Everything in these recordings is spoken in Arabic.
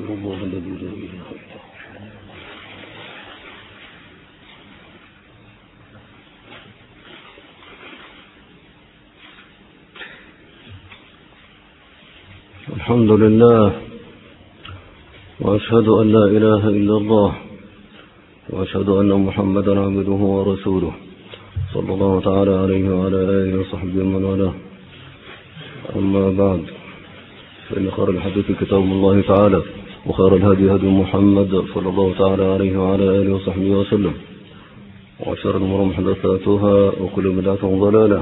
الله الذي لا إله إلا هو. الحمد لله وأشهد أن لا إله إلا الله وأشهد أن محمدا عبده ورسوله صلى الله تعالى عليه وعلى آله وصحبه ومن والاه. أما بعد، فإن خير الحديث كتاب الله تعالى وخير الهدي هدي محمد صلى الله تعالى عليه وعلى آله وصحبه وسلم، وشر الأمور محدثاتها وكل بدعة ضلالة.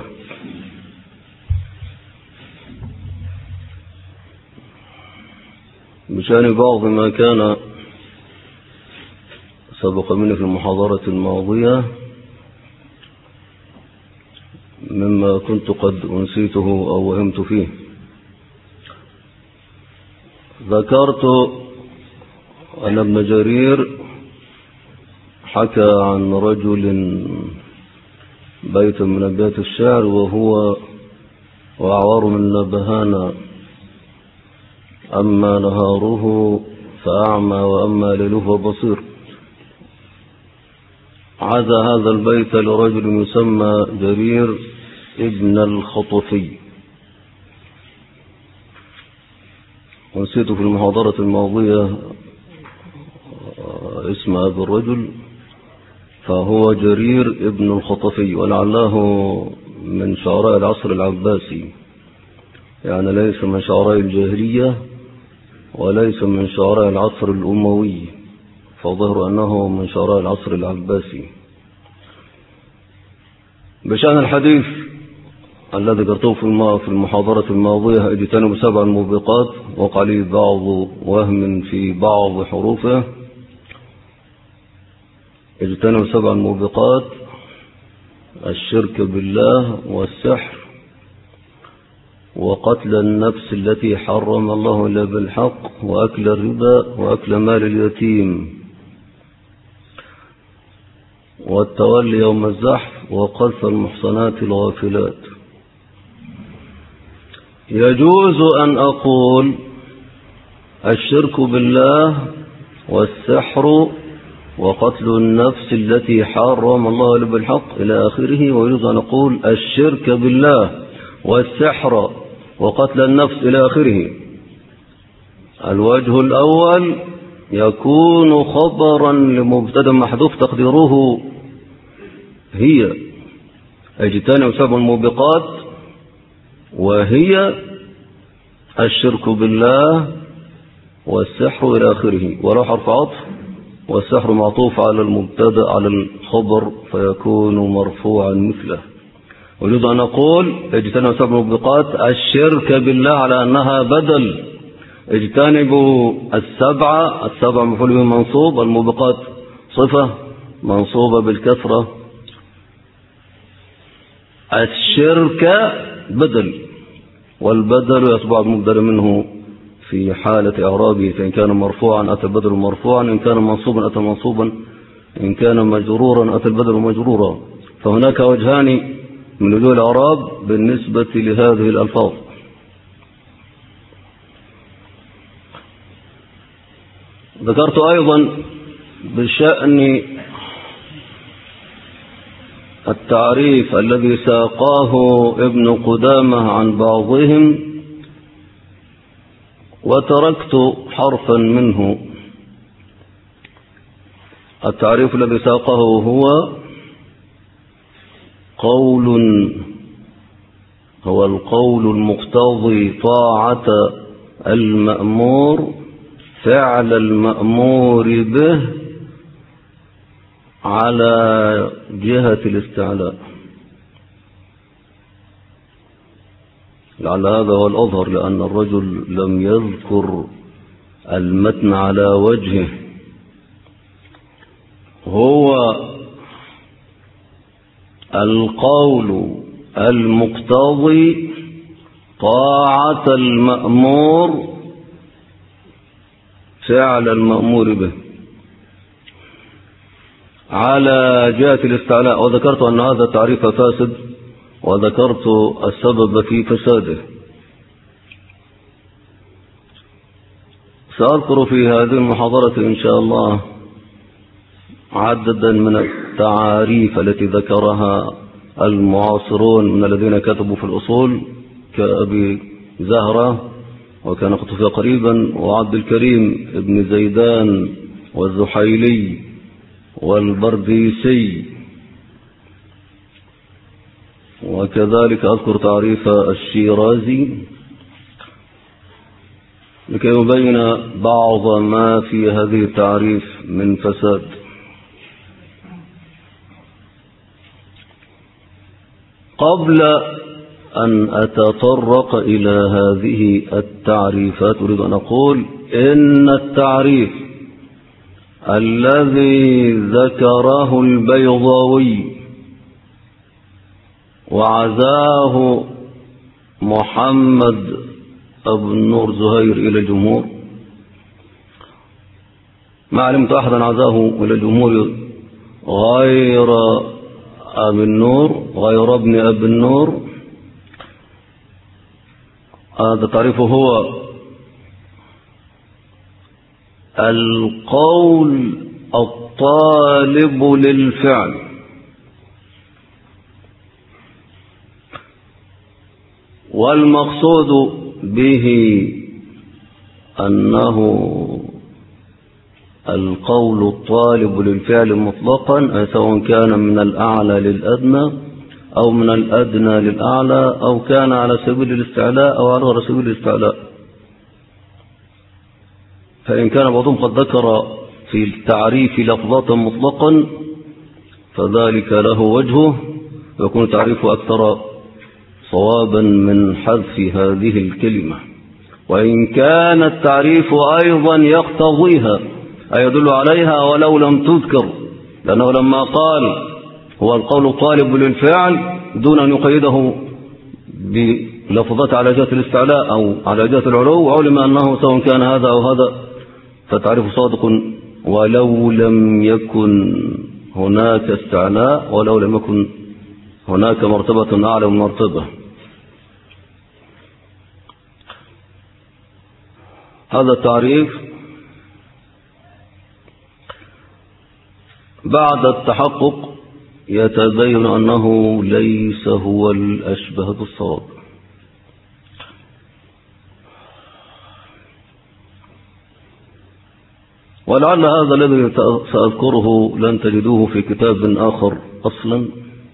بشأن بعض ما كان سبق منه في المحاضرة الماضية مما كنت قد أنسيته أو وهمت فيه، ذكرت أن ابن جرير حكى عن رجل بيت من أبيات الشعر وهو وأعوار من نبهانا، أما نهاره فأعمى وأما ليله بصير. عزى هذا البيت لرجل يسمى جرير ابن الخطفي، ونسيت في المحاضرة الماضية اسم هذا الرجل، فهو جرير ابن الخطفي، ولعله من شعراء العصر العباسي، يعني ليس من شعراء الجاهلية وليس من شعراء العصر الأموي، فظهر أنه من شعراء العصر العباسي. بشأن الحديث الذي ذكرته في المحاضرة الماضية، اجتنبوا 7 موبقات، وقع لي بعض وهم في بعض حروفه. اجتنبوا 7 موبقات: الشرك بالله والسحر وقتل النفس التي حرم الله إلا بالحق وأكل الربا وأكل مال اليتيم والتولي يوم الزحف وقذف المحصنات الغافلات. يجوز أن أقول الشرك بالله والسحر وقتل النفس التي حرم الله إلا بالحق إلى آخره، ويجوز أن أقول الشرك بالله والسحر وقتل النفس إلى آخره. الوجه الأول يكون خبرا لمبتدا محذوف تقديره هي اجتنبوا 7 موبقات، وهي الشرك بالله والسحر إلى آخره، ولا حرف عطف، والسحر معطوف على المبتدا على الخبر فيكون مرفوعا مثله. ويريد أن أقول اجتنبوا 7 موبقات الشرك بالله على أنها بدل. اجتنبوا السبع مفعول به منصوب، الموبقات صفة منصوبة بالكسرة، الشرك بدل، والبدل يصبح المبدل منه في حالة إعرابه، فإن كان مرفوعا أتى البدل مرفوعا، إن كان منصوبا أتى منصوبا، إن كان مجرورا أتى البدل مجرورا. فهناك وجهان من وجوه الإعراب بالنسبة لهذه الألفاظ. ذكرت أيضا بشأن التعريف الذي ساقاه ابن قدامة عن بعضهم، وتركت حرفا منه. التعريف الذي ساقه هو القول المقتضي طاعة المأمور فعل المأمور به على جهة الاستعلاء. لعل هذا هو الأظهر، لأن الرجل لم يذكر المتن على وجهه. هو القول المقتضي طاعة المأمور فعل المأمور به على جهة الاستعلاء. وذكرت أن هذا تعريف فاسد، وذكرت السبب في فساده. سأذكر في هذه المحاضرة إن شاء الله عددا من التعاريف التي ذكرها المعاصرون من الذين كتبوا في الأصول كأبي زهرة وكان قطفية قريبا وعبد الكريم ابن زيدان والزحيلي والبرديسي، وكذلك أذكر تعريف الشيرازي لكي يبين بعض ما في هذه التعريف من فساد. قبل أن أتطرق إلى هذه التعريفات أريد أن أقول إن التعريف الذي ذكره البيضاوي وعزاه محمد أبو النور زهير إلى الجمهور، ما علمت أحدا عزاه إلى الجمهور غير أبي النور، غير ابن أبي النور. هذا تعريفه هو القول الطالب للفعل، والمقصود به أنه القول الطالب للفعل مطلقا، سواء كان من الأعلى للأدنى أو من الأدنى للأعلى أو كان على سبيل الاستعلاء أو على غير سبيل الاستعلاء. فإن كان بعضهم قد ذكر في التعريف لفظة مطلقا فذلك له وجهه، ويكون تعريفه أكثر صوابا من حذف هذه الكلمة. وإن كان التعريف أيضا يقتضيها أي يدل عليها ولو لم تذكر، لأنه لما قال هو القول الطالب للفعل دون أن يقيده بلفظات على جهة الاستعلاء أو على جهة العلو، علم أنه سواء كان هذا أو هذا فتعريف صادق ولو لم يكن هناك استعلاء، ولو لم يكن هناك مرتبة أعلى من مرتبة. هذا التعريف بعد التحقق يتبين أنه ليس هو الأشبه بالصواب. ولعل هذا الذي سأذكره لن تجدوه في كتاب آخر أصلا.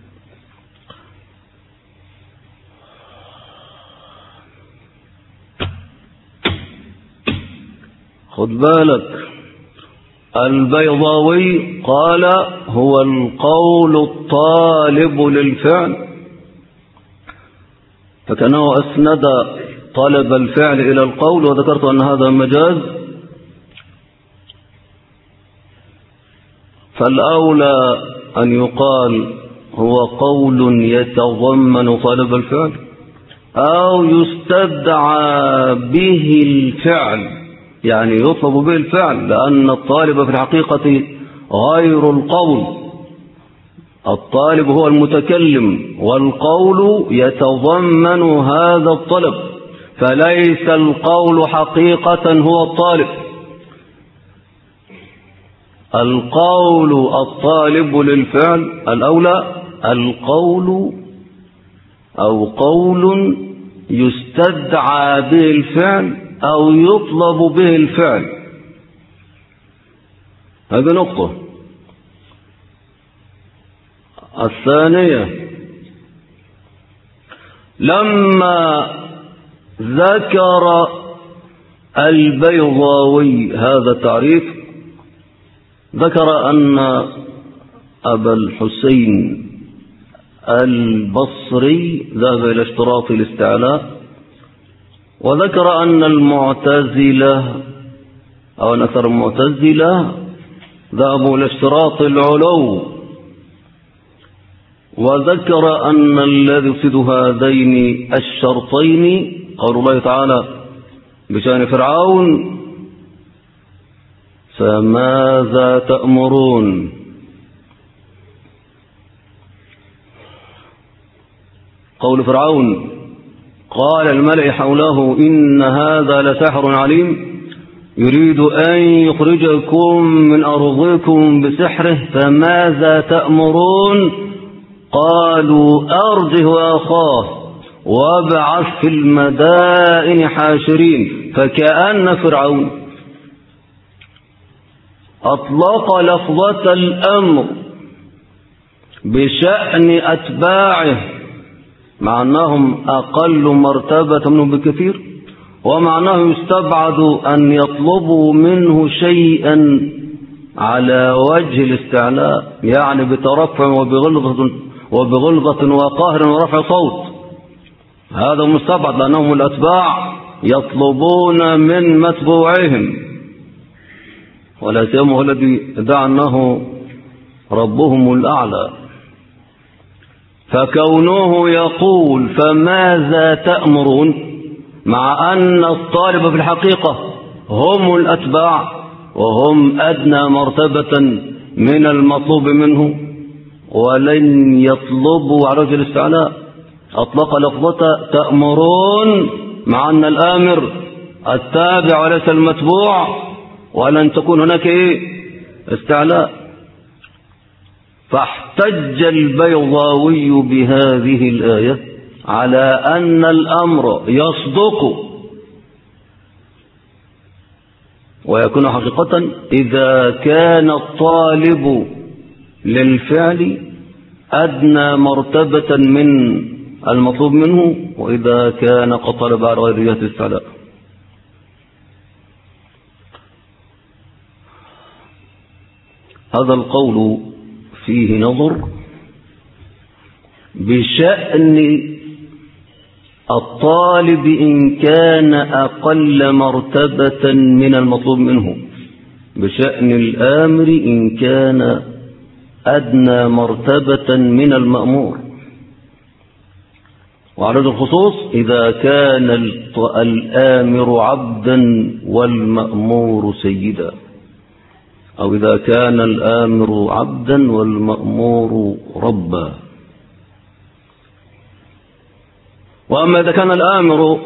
خذ بالك، البيضاوي قال هو القول الطالب للفعل، فكأنه أسند طلب الفعل إلى القول، وذكرت أن هذا مجاز، فالأولى أن يقال هو قول يتضمن طلب الفعل أو يستدعى به الفعل، يعني يطلب به الفعل، لأن الطالب في الحقيقة غير القول، الطالب هو المتكلم والقول يتضمن هذا الطلب، فليس القول حقيقة هو الطالب. القول الطالب للفعل الأولى القول أو قول يستدعى به الفعل أو يطلب به الفعل. هذه نقطة. الثانية، لما ذكر البيضاوي هذا التعريف ذكر أن أبا الحسين البصري ذهب إلى اشتراط الاستعلاء، وذكر أن المعتزلة أو أن أكثر المعتزلة ذهبوا إلى اشتراط العلو، وذكر أن الذي يفسد هذين الشرطين قول الله تعالى بشأن فرعون فماذا تأمرون. قول فرعون قال الملأ حوله إن هذا لساحر عليم، يريد أن يخرجكم من أرضكم بسحره فماذا تأمرون؟ قالوا أرجه أخاه وابعث في المدائن حاشرين. فكأن فرعون أطلق لفظة الأمر بشأن أتباعه مع أنهم أقل مرتبة منه بكثير، ومعناه يستبعد أن يطلبوا منه شيئا على وجه الاستعلاء، يعني بترفع وبغلظة وقهر ورفع صوت. هذا مستبعد لأنهم الأتباع يطلبون من متبوعهم، ولا سيما الذي ادعى أنه ربهم الأعلى. فكونه يقول فماذا تأمرون مع أن الطالب في الحقيقة هم الأتباع وهم أدنى مرتبة من المطلوب منه، ولن يطلبوا على وجه الاستعلاء، أطلق لفظة تأمرون مع أن الآمر التابع وليس المتبوع، ولن تكون هناك استعلاء. فاحتج البيضاوي بهذه الآية على أن الأمر يصدق ويكون حقيقة إذا كان الطالب للفعل أدنى مرتبة من المطلوب منه، وإذا كان قد طلب على غير جهة الاستعلاء. هذا القول فيه نظر بشأن الطالب إن كان أقل مرتبة من المطلوب منه، بشأن الآمر إن كان أدنى مرتبة من المأمور، وعلى الخصوص إذا كان الآمر عبدا والمأمور سيدا، أو إذا كان الآمر عبدا والمأمور ربا. وأما إذا كان الآمر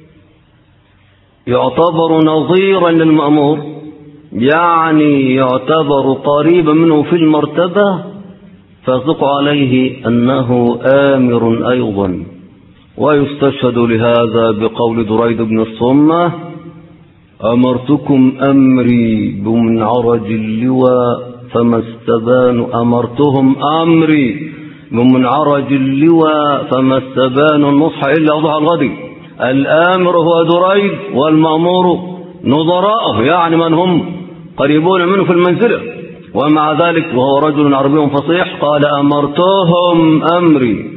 يعتبر نظيرا للمأمور، يعني يعتبر قريبا منه في المرتبة، فيصدق عليه أنه آمر أيضا. ويستشهد لهذا بقول دريد بن الصمة: أمرتكم أمري بمنعرج اللواء فما استبانوا، أمرتهم أمري بمنعرج اللواء فما استبانوا النصح إلا أوضح الغد. الآمر هو دريد والمأمور نظراءه، يعني من هم قريبون منه في المنزلة، ومع ذلك وهو رجل عربي فصيح قال أمرتهم أمري.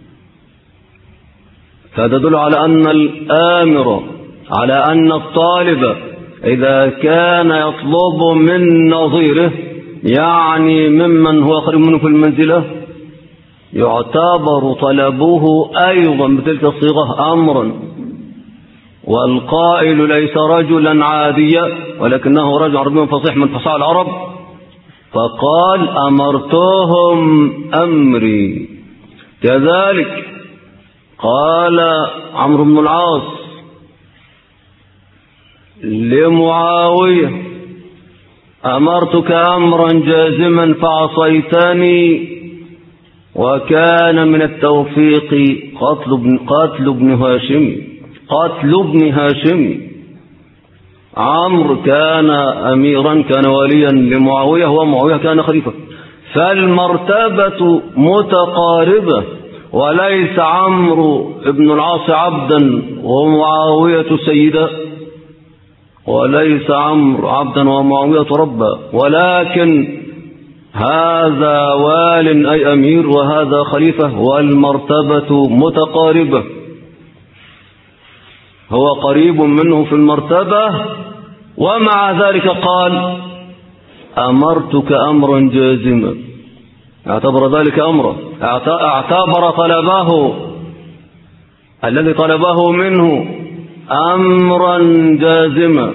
فتدل على أن الآمر، على أن الطالب إذا كان يطلب من نظيره، يعني ممن هو قريب منه في المنزلة، يعتبر طلبه أيضا بتلك الصيغة أمرا. والقائل ليس رجلا عاديا ولكنه رجل عربي فصيح من فصاحة العرب، فقال أمرتهم أمري. كذلك قال عمرو بن العاص لمعاوية: أمرتك أمرا جازما فعصيتني. وكان من التوفيق قتل ابن هاشم. عمرو كان أميرا، كان واليا لمعاوية، ومعاوية كان خليفة، فالمرتبة متقاربة، وليس عمرو بن العاص عبدا ومعاوية سيدا، وليس عمرو عبدا ومعاوية ربا، ولكن هذا وال أي أمير وهذا خليفة، والمرتبة متقاربة، هو قريب منه في المرتبة، ومع ذلك قال أمرتك أمرا جازما، اعتبر ذلك أمرا، اعتبر طلبه الذي طلبه منه أمرا جازما.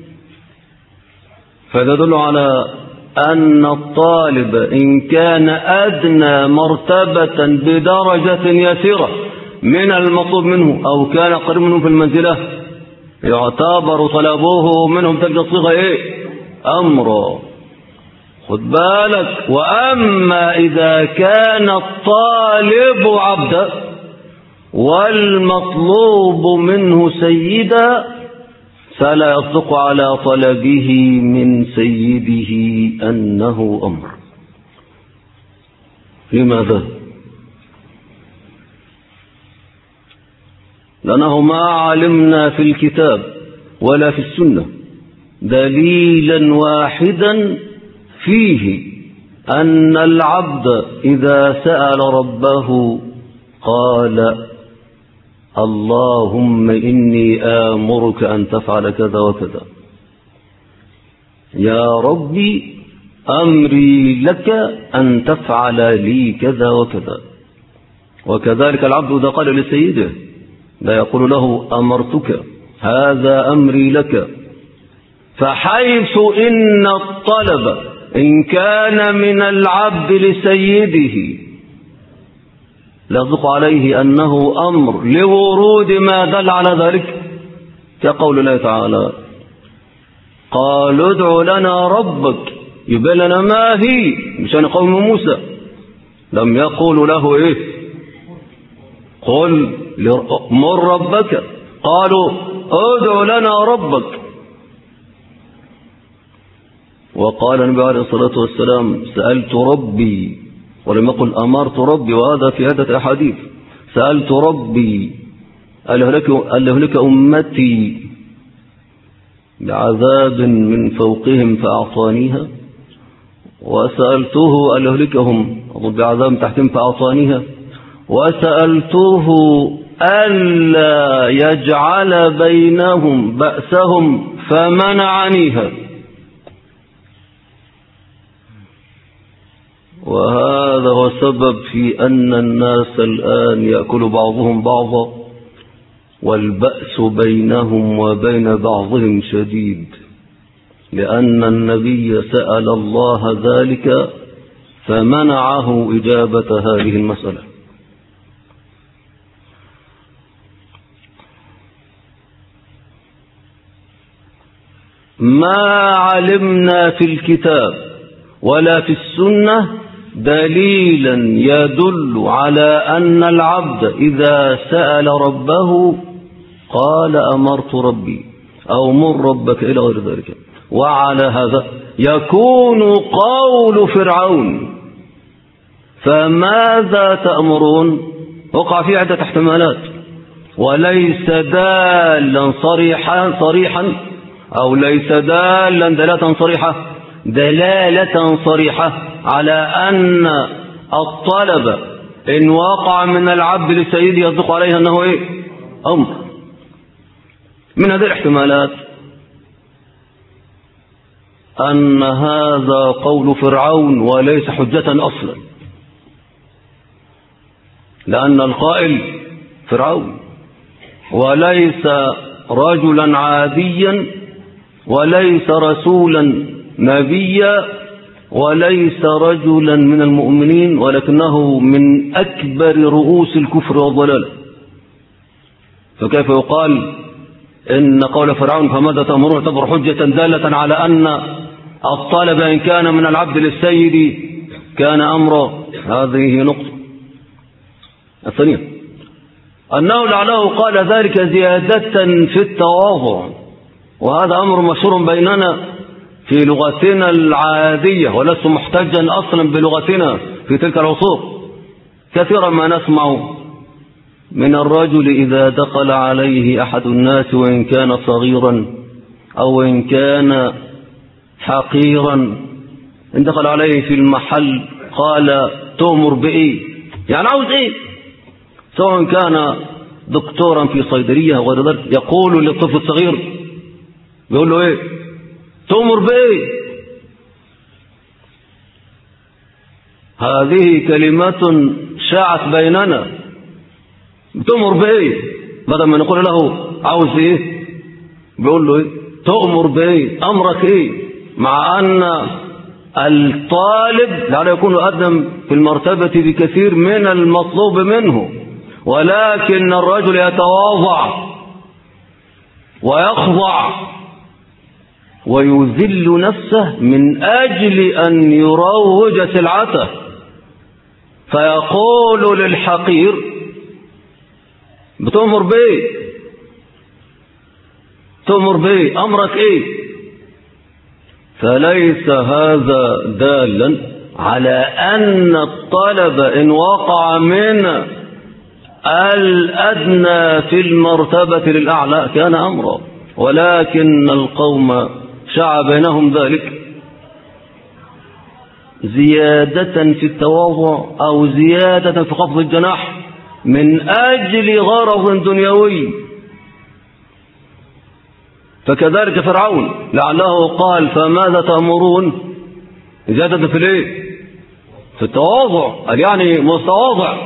فيدل على أن الطالب إن كان أدنى مرتبة بدرجة يسيرة من المطلوب منه، أو كان قريب منه في المنزلة، يعتبر طلبه منهم تلك الصيغة إيه؟ أمر. خد بالك. وأما إذا كان الطالب عبدا والمطلوب منه سيدا فلا يصدق على طلبه من سيده أنه أمر. لماذا؟ لأنه ما علمنا في الكتاب ولا في السنة دليلا واحدا فيه أن العبد إذا سأل ربه قال اللهم إني آمرك أن تفعل كذا وكذا، يا ربي أمري لك أن تفعل لي كذا وكذا. وكذلك العبد إذا قال لسيده لا يقول له أمرتك، هذا أمري لك. فحيث إن الطلب إن كان من العبد لسيده يصدق عليه أنه أمر لورود ما دل على ذلك، كقول الله تعالى قالوا ادع لنا ربك يبين لنا ما هي، مشان قوم موسى لم يقولوا له إيه قل مر ربك، قالوا ادع لنا ربك. وقال النبي عليه الصلاة والسلام سألت ربي ولم يقل أمرت ربي، وهذا في عدة أحاديث. سألت ربي أن يهلك أمتي بعذاب من فوقهم فأعطانيها، وسألته أن يهلكهم بعذاب تحتهم فأعطانيها، وسألته ألا يجعل بينهم بأسهم فمنعنيها. وهذا هو السبب في أن الناس الآن يأكل بعضهم بعضا والبأس بينهم وبين بعضهم شديد، لأن النبي سأل الله ذلك فمنعه إجابة هذه المسألة. ما علمنا في الكتاب ولا في السنة دليلا يدل على أن العبد إذا سأل ربه قال أمرت ربي أو مر ربك إلى غير ذلك. وعلى هذا يكون قول فرعون فماذا تأمرون وقع فيه عدة احتمالات، وليس دالا صريحا أو ليس دالا دلالة صريحة على أن الطلب إن وقع من العبد لسيده يصدق عليه أنه إيه؟ أمر. من هذه الاحتمالات أن هذا قول فرعون وليس حجة أصلا، لأن القائل فرعون وليس رجلا عاديا وليس رسولا نبيا وليس رجلا من المؤمنين، ولكنه من أكبر رؤوس الكفر والضلال. فكيف يقال إن قول فرعون فماذا تأمرون تعتبر حجة دالة على أن الطالب إن كان من العبد للسيد كان أمره؟ هذه نقطة. الثانية أنه لعله قال ذلك زيادة في التواضع، وهذا أمر مشهور بيننا في لغتنا العادية، ولست محتجا أصلا بلغتنا في تلك العصور. كثيرا ما نسمع من الرجل إذا دخل عليه أحد الناس وإن كان صغيرا أو إن كان حقيرا، إن دخل عليه في المحل قال تؤمر بإيه؟ يعني عاوز إيه؟ سواء كان دكتورا في صيدلية وغير ذلك، يقول للطفل الصغير يقول له إيه؟ تؤمر بإيه؟ هذه كلمة شاعت بيننا. تؤمر بإيه؟ بدل ما نقول له عاوز إيه؟ بيقول له إيه؟ تؤمر بإيه؟ أمرك إيه؟ مع أن الطالب لا يكون أقدم في المرتبة بكثير من المطلوب منه، ولكن الرجل يتواضع ويخضع ويذل نفسه من أجل أن يروج سلعته، فيقول للحقير بتؤمر بيه، تؤمر بيه، أمرك إيه؟ فليس هذا دالا على أن الطلب إن وقع من الأدنى في المرتبة للأعلى كان أمرا، ولكن القوم شاع بينهم ذلك زيادة في التواضع أو زيادة في خفض الجناح من أجل غرض دنيوي. فكذلك فرعون لعله قال فماذا تأمرون؟ زيادة في الايه؟ في التواضع، قال يعني مستواضع.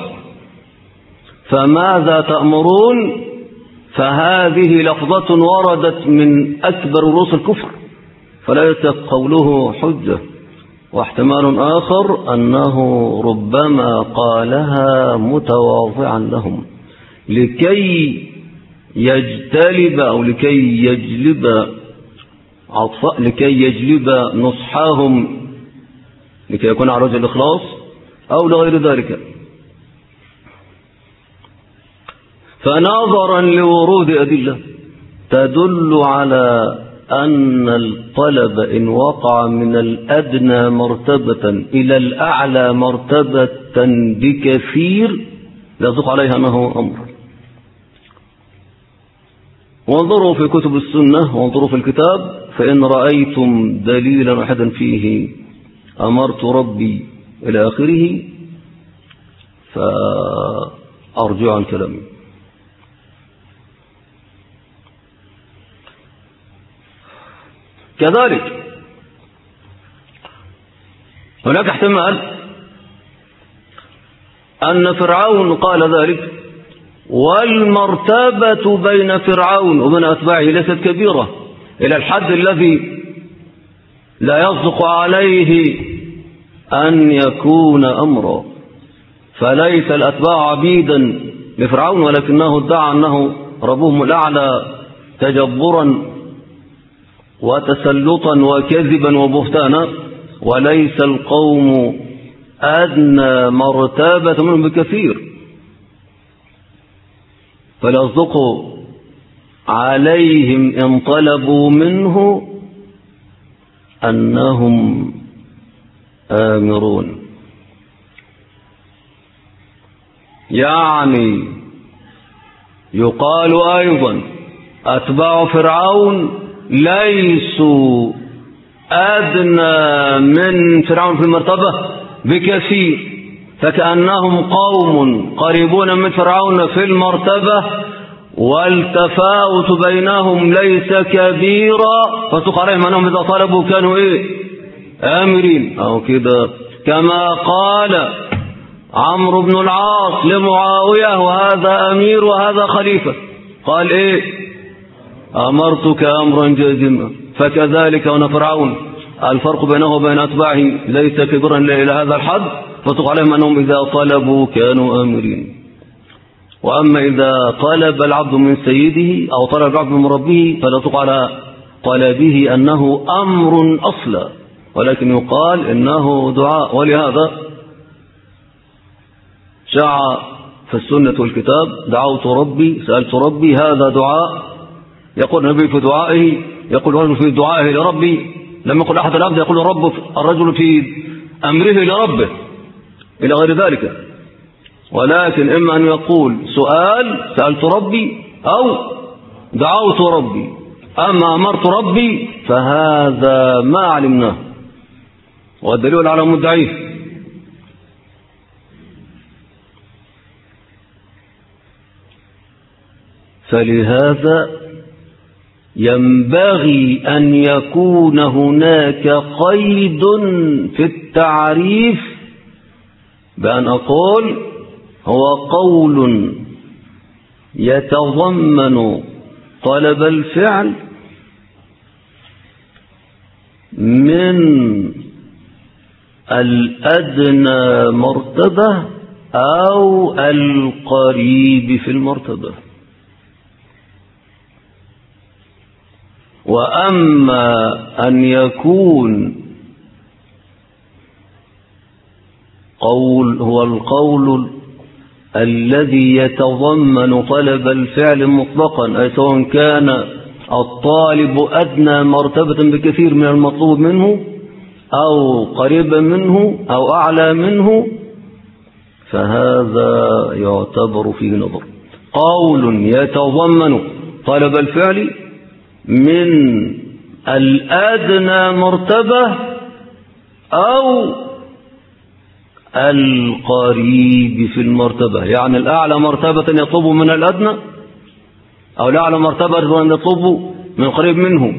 فماذا تأمرون؟ فهذه لفظة وردت من أكبر رؤوس الكفر، فليس قوله حجة. واحتمال آخر أنه ربما قالها متواضعا لهم لكي يجتلب أو لكي يجلب نصحهم، لكي يكون على وجه الإخلاص أو لغير ذلك. فنظرا لورود أدلة تدل على أن الطلب إن وقع من الأدنى مرتبة إلى الأعلى مرتبة بكثير لا يصدق عليها أنه أمر. وانظروا في كتب السنة وانظروا في الكتاب، فإن رأيتم دليلا واحدا فيه أمرت ربي إلى آخره فأرجع عن كلامي. كذلك هناك احتمال أن فرعون قال ذلك، والمرتبة بين فرعون وبين أتباعه ليست كبيرة إلى الحد الذي لا يصدق عليه أن يكون أمرا، فليس الأتباع عبيدا لفرعون، ولكنه ادعى أنه ربهم الأعلى تجبرا وتسلطا وكذبا وبهتانا، وليس القوم أدنى مرتبة منهم بكثير، فليصدق عليهم إن طلبوا منه أنهم آمرون. يعني يقال أيضا أتباع فرعون ليسوا أدنى من فرعون في المرتبة بكثير، فكأنهم قوم قريبون من فرعون في المرتبة والتفاوت بينهم ليس كبيرا، فتقع عليهم أنهم إذا طلبوا كانوا آمرين أو كده، كما قال عمرو بن العاص لمعاوية وهذا أمير وهذا خليفة، قال أمرتك أمرا جازما. فكذلك هنا فرعون الفرق بينه وبين أتباعه ليس كبيرا إلى هذا الحد، فتقع عليهم أنهم إذا طلبوا كانوا آمرين. وأما إذا طلب العبد من سيده أو طلب العبد من ربه فلا تقع على طلبه أنه أمر أصلا، ولكن يقال إنه دعاء. ولهذا شاع في السنة والكتاب دعوت ربي سألت ربي، هذا دعاء يقول النبي في دعائه، يقول الرجل في دعائه لربي، لم يقل أحد العبد يقول الرجل في أمره لربه إلى غير ذلك، ولكن إما أن يقول سؤال سألت ربي أو دعوت ربي. أما أمرت ربي فهذا ما علمناه، والدليل على مدعيه. فلهذا ينبغي أن يكون هناك قيد في التعريف بأن أقول هو قول يتضمن طلب الفعل من الأدنى مرتبة أو القريب في المرتبة. وأما أن يكون هو القول الذي يتضمن طلب الفعل مطلقا، أي سواء كان الطالب أدنى مرتبة بكثير من المطلوب منه أو قريبا منه أو أعلى منه، فهذا يعتبر فيه نظر. قول يتضمن طلب الفعل من الأدنى مرتبة أو القريب في المرتبة، يعني الأعلى مرتبة يطلب من الأدنى أو الأعلى مرتبة يطلب من القريب منه.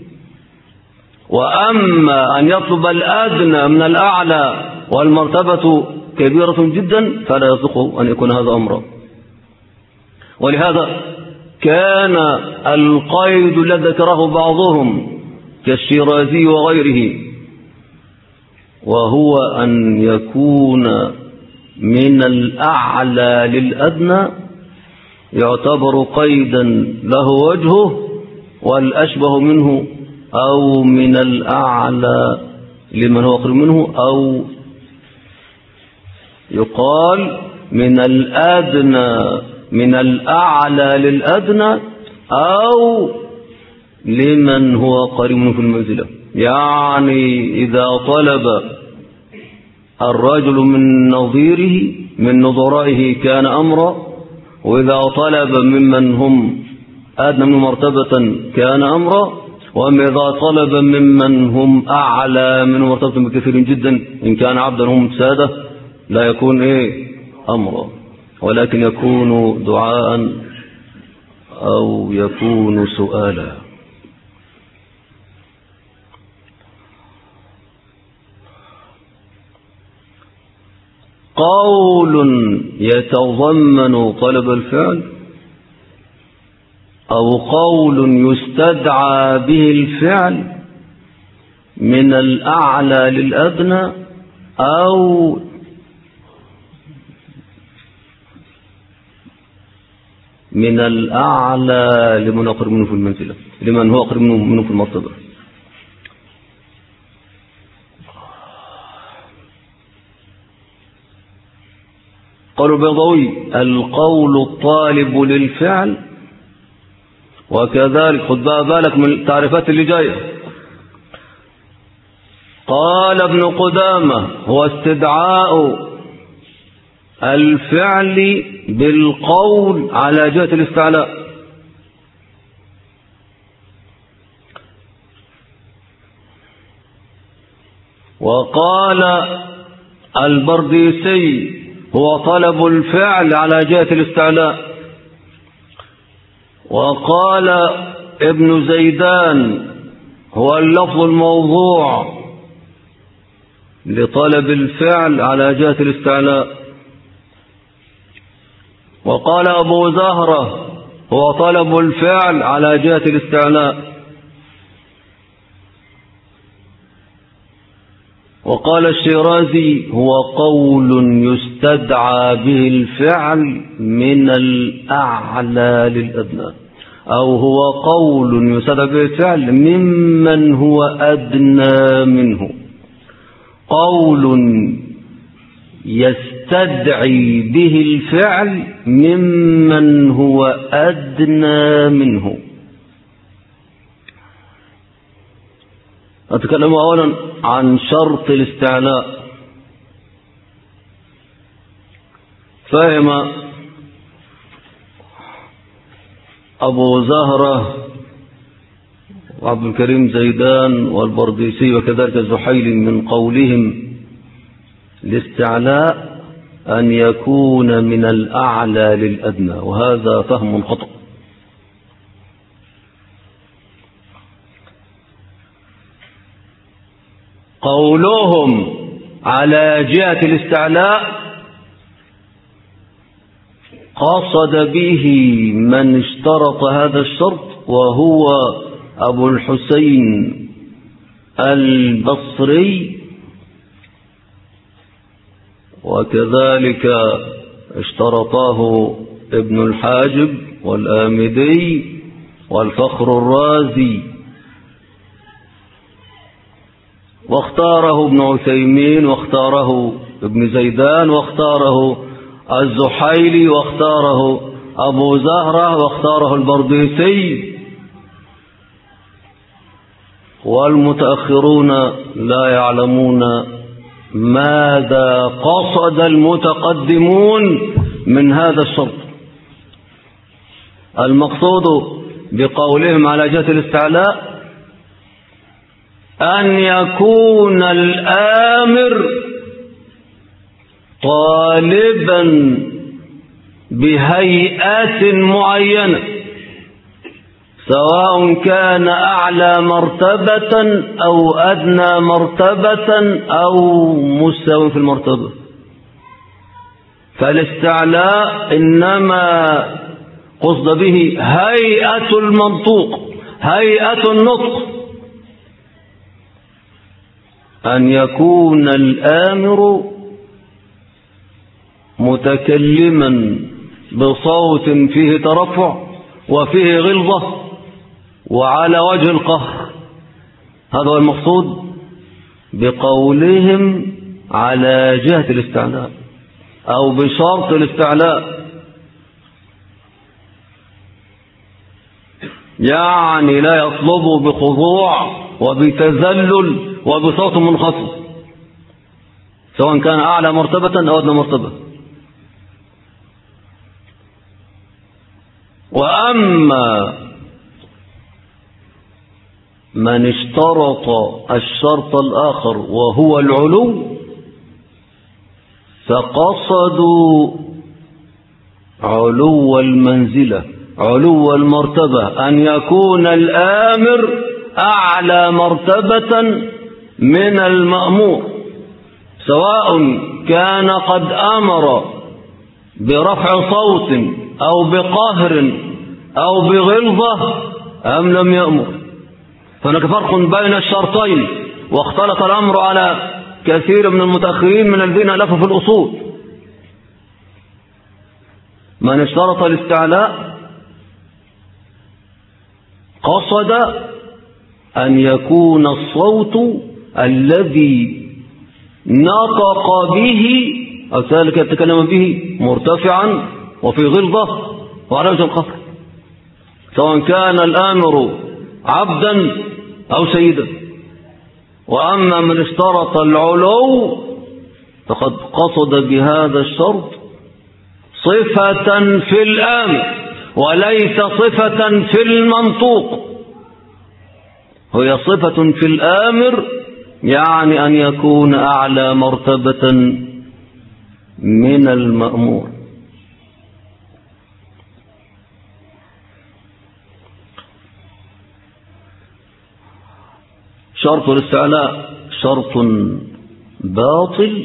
وأما أن يطلب الأدنى من الأعلى والمرتبة كبيرة جدا فلا يصدق أن يكون هذا أمرا. ولهذا كان القيد الذي ذكره بعضهم كالشيرازي وغيره، وهو أن يكون من الأعلى للأدنى، يعتبر قيدا له وجهه، والأشبه منه أو من الأعلى لمن هو قريب منه، أو يقال من الأدنى من الأعلى للأدنى أو لمن هو قريب منه في المنزلة. يعني إذا طلب الرجل من نظيره من نظرائه كان أمرا، وإذا طلب ممن هم أدنى من مرتبة كان أمرا، وأما إذا طلب ممن هم أعلى من مرتبة بكثير جدا إن كان عبدا هم سادة لا يكون أمرا، ولكن يكون دعاء أو يكون سؤالا. قول يتضمن طلب الفعل أو قول يستدعى به الفعل من الأعلى للأدنى أو من الأعلى لمن هو قريب منه في المنزلة، لمن هو قريب منه في المرتبة. قال البيضاوي: القول الطالب للفعل. وكذلك خد بالك من التعريفات اللي جايه. قال ابن قدامة: هو استدعاء الفعل بالقول على جهة الاستعلاء. وقال البرديسي: هو طلب الفعل على جهة الاستعلاء. وقال ابن زيدان: هو اللفظ الموضوع لطلب الفعل على جهة الاستعلاء. وقال أبو زهرة: هو طلب الفعل على جهة الاستعلاء. وقال الشيرازي: هو قول يستدعى به الفعل من الأعلى للأدنى، أو هو قول يستدعى به الفعل ممن هو أدنى منه. قول يستدعي به الفعل ممن هو أدنى منه. أتكلم أولا عن شرط الاستعلاء. فهم أبو زهرة وعبد الكريم زيدان والبرديسي وكذلك الزحيلي من قولهم الاستعلاء أن يكون من الأعلى للأدنى، وهذا فهم خطأ. قولهم على جهة الاستعلاء قصد به من اشترط هذا الشرط، وهو أبو الحسين البصري، وكذلك اشترطاه ابن الحاجب والآمدي والفخر الرازي واختاره ابن عثيمين، واختاره ابن زيدان، واختاره الزحيلي، واختاره أبو زهرة، واختاره البرديسي. والمتأخرون لا يعلمون ماذا قصد المتقدمون من هذا الشرط. المقصود بقولهم على جهة الاستعلاء أن يكون الآمر طالبا بهيئات معينة، سواء كان أعلى مرتبة أو أدنى مرتبة أو مستوى في المرتبة. فالاستعلاء إنما قصد به هيئة المنطوق، هيئة النطق، أن يكون الآمر متكلما بصوت فيه ترفع وفيه غلظة وعلى وجه القهر. هذا هو المقصود بقولهم على جهة الاستعلاء أو بشرط الاستعلاء. يعني لا يطلب بخضوع وبتذلل وبصوت منخفض، سواء كان أعلى مرتبة أو أدنى مرتبة. وأما من اشترط الشرط الآخر وهو العلو، فقصدوا علو المنزلة، علو المرتبة، أن يكون الآمر أعلى مرتبة من المأمور، سواء كان قد أمر برفع صوت أو بقهر أو بغلظة أم لم يأمر. فهناك فرق بين الشرطين، واختلط الأمر على كثير من المتأخرين من الذين ألفوا في الأصول. من اشترط الاستعلاء قصد أن يكون الصوت الذي نطق به أو ذلك يتكلم به مرتفعا وفي غلظة وعلى وجه القهر، سواء كان الآمر عبدا أو سيدا. وأما من اشترط العلو فقد قصد بهذا الشرط صفة في الآمر وليس صفة في المنطوق. هي صفة في الآمر، يعني أن يكون أعلى مرتبة من المأمور. شرط الاستعلاء شرط باطل،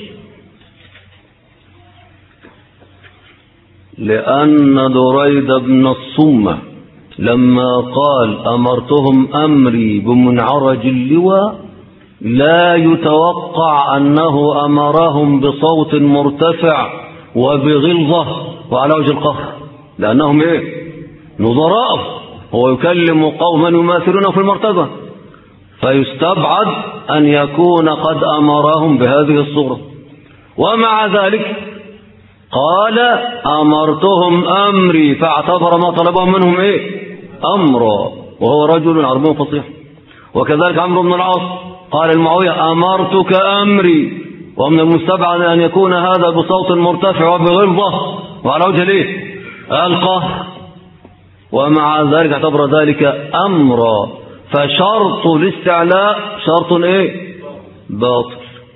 لأن دريد بن الصمة لما قال أمرتهم أمري بمنعرج اللواء لا يتوقع أنه أمرهم بصوت مرتفع وبغلظة وعلى وجه القهر، لأنهم نظراء، هو يكلم قوما يماثلون في المرتبة، فيستبعد أن يكون قد أمرهم بهذه الصورة. ومع ذلك قال أمرتهم أمري، فاعتبر ما طلبهم منهم أمرا، وهو رجل عربي فصيح. وكذلك عمرو بن العاص قال المعاوية أمرتك أمري، ومن المستبعد أن يكون هذا بصوت مرتفع وبغلظة وعلى وجه القهر. ومع ذلك اعتبر ذلك أمرا، فشرط الاستعلاء شرط باطل.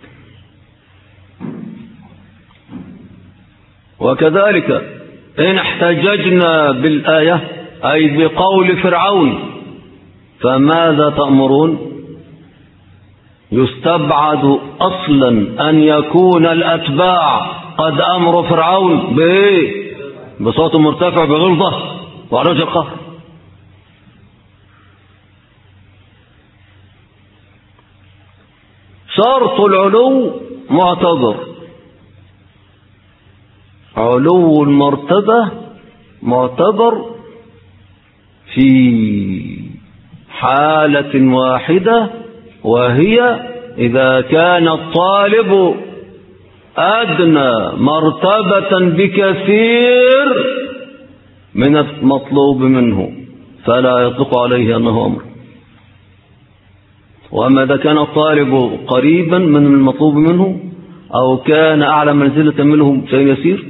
وكذلك إن احتججنا بالآية أي بقول فرعون فماذا تأمرون، يستبعد أصلا أن يكون الأتباع قد أمر فرعون بصوت مرتفع بغلظة وعلى وجه القهر. شرط العلو معتبر، علو المرتبة معتبر في حالة واحدة، وهي إذا كان الطالب أدنى مرتبة بكثير من المطلوب منه فلا يطلق عليه أنه أمر. وأما إذا كان الطالب قريبا من المطلوب منه أو كان أعلى منزلة منه شيء يسير،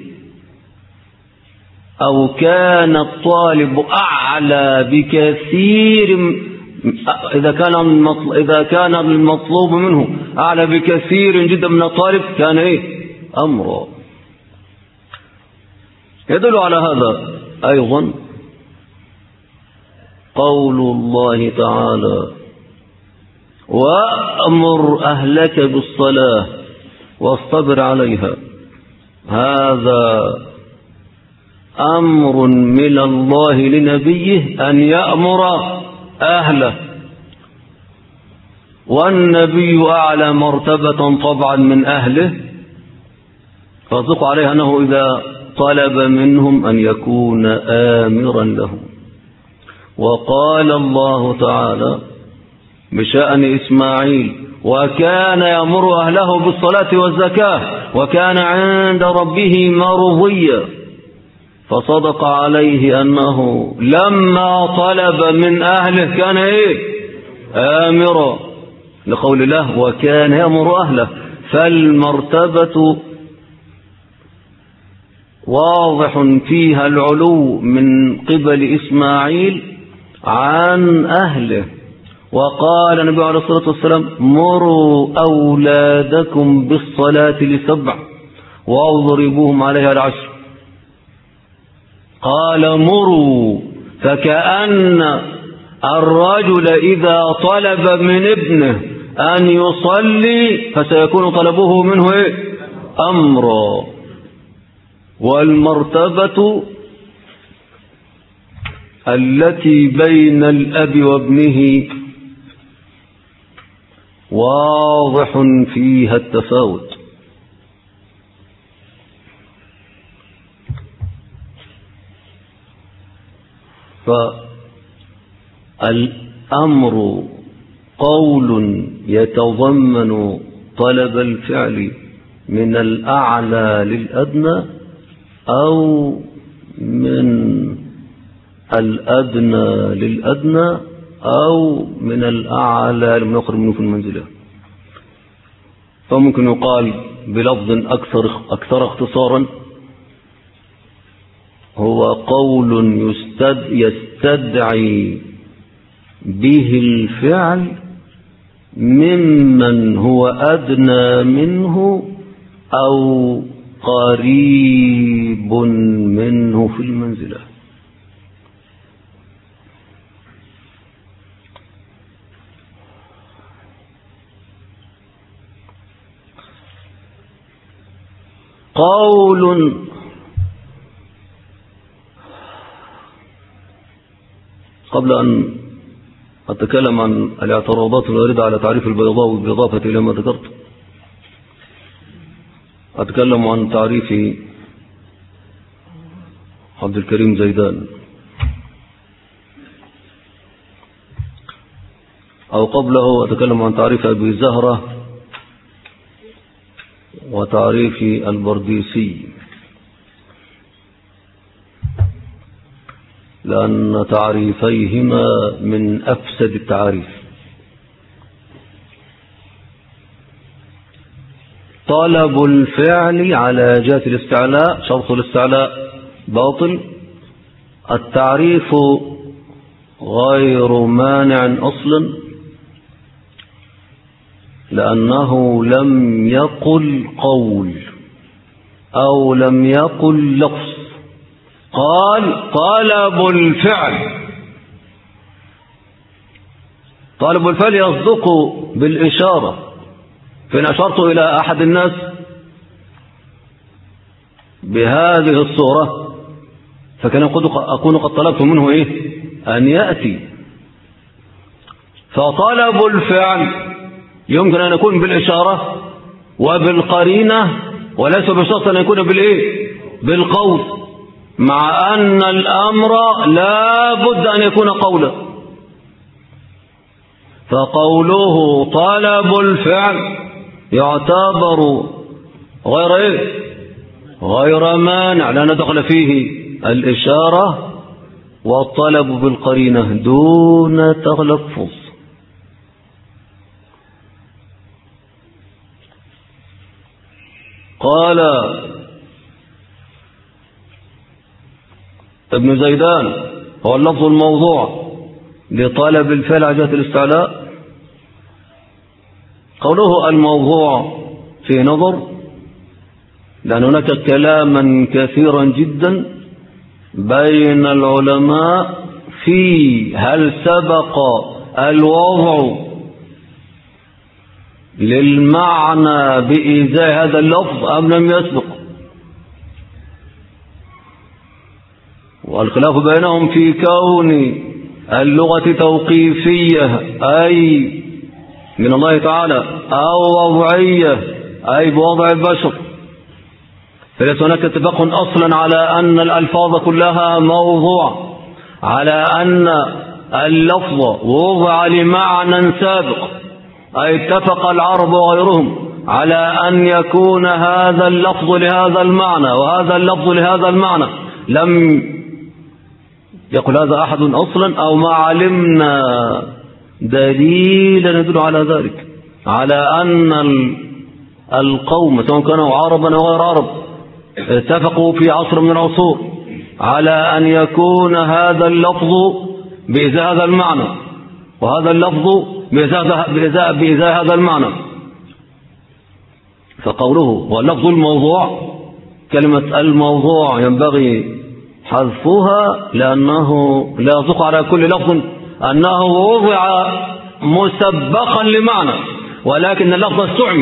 أو كان الطالب أعلى بكثير، إذا كان المطلوب منه أعلى بكثير جدا من الطالب كان أمره. يدل على هذا أيضا قول الله تعالى: وأمر أهلك بالصلاة واصطبر عليها. هذا أمر من الله لنبيه أن يأمر أهله، والنبي أعلى مرتبة طبعا من أهله، فيطلق عليه أنه إذا طلب منهم أن يكون آمرا لهم. وقال الله تعالى بشأن إسماعيل: وكان يأمر أهله بالصلاة والزكاة وكان عند ربه مرضيا، فصدق عليه أنه لما طلب من أهله كان آمرا، لقول الله: وكان يأمر أهله. فالمرتبة واضح فيها العلو من قبل إسماعيل عن أهله. وقال النبي عليه الصلاة والسلام: مروا أولادكم بالصلاة ل7 واضربوهم عليها ل10. قال مروا، فكأن الرجل إذا طلب من ابنه أن يصلي فسيكون طلبه منه أمرا. والمرتبة التي بين الأب وابنه واضح فيها التفاوت. فالأمر قول يتضمن طلب الفعل من الأعلى للأدنى أو من الأدنى للأدنى أو من الأعلى لمن يقرب منه في المنزلة. فممكن يقال بلفظ أكثر اختصارا: هو قول يستدعي به الفعل ممن هو أدنى منه أو قريب منه في المنزلة. قول قبل أن أتكلم عن الاعتراضات الواردة على تعريف البيضاء بالإضافة إلى ما ذكرت، أتكلم عن تعريف عبد الكريم زيدان، أو قبله أتكلم عن تعريف أبي زهرة وتعريف البرديسي، لأن تعريفيهما من أفسد التعاريف. طلب الفعل على جهة الاستعلاء، شرط الاستعلاء باطل. التعريف غير مانع أصلا، لأنه لم يقل قول أو لم يقل لفظ، قال طلب الفعل. طلب الفعل يصدق بالإشارة، فإن أشرت إلى أحد الناس بهذه الصورة فكان أكون قد طلبت منه أن يأتي. فطلب الفعل يمكن أن يكون بالإشارة وبالقرينة، وليس بشرط أن يكون بالقول، مع أن الأمر لا بد أن يكون قولا. فقوله طلب الفعل يعتبر غير مانع، لأن دخل فيه الإشارة والطلب بالقرينة دون تلفظ. قال ابن زيدان هو اللفظ الموضوع لطلب الفعل على جهة الاستعلاء. قوله الموضوع في نظر، لأن هناك كلاما كثيرا جدا بين العلماء في هل سبق الوضع للمعنى بإزاء هذا اللفظ أم لم يسبق، والخلاف بينهم في كون اللغة توقيفية أي من الله تعالى أو وضعية أي بوضع البشر. فليس هناك اتفاق أصلا على أن الألفاظ كلها موضوع، على أن اللفظ وضع لمعنى سابق، أي اتفق العرب وغيرهم على أن يكون هذا اللفظ لهذا المعنى وهذا اللفظ لهذا المعنى. لم يقل هذا أحد أصلا، أو ما علمنا دليلا يدل على ذلك، على أن القوم سواء كانوا عربا أو غير عرب اتفقوا في عصر من العصور على أن يكون هذا اللفظ بإزاء هذا المعنى وهذا اللفظ بإزاء هذا المعنى. فقوله واللفظ الموضوع، كلمة الموضوع ينبغي حذفها، لأنه لا يصدق على كل لفظ أنه وضع مسبقا لمعنى، ولكن اللفظ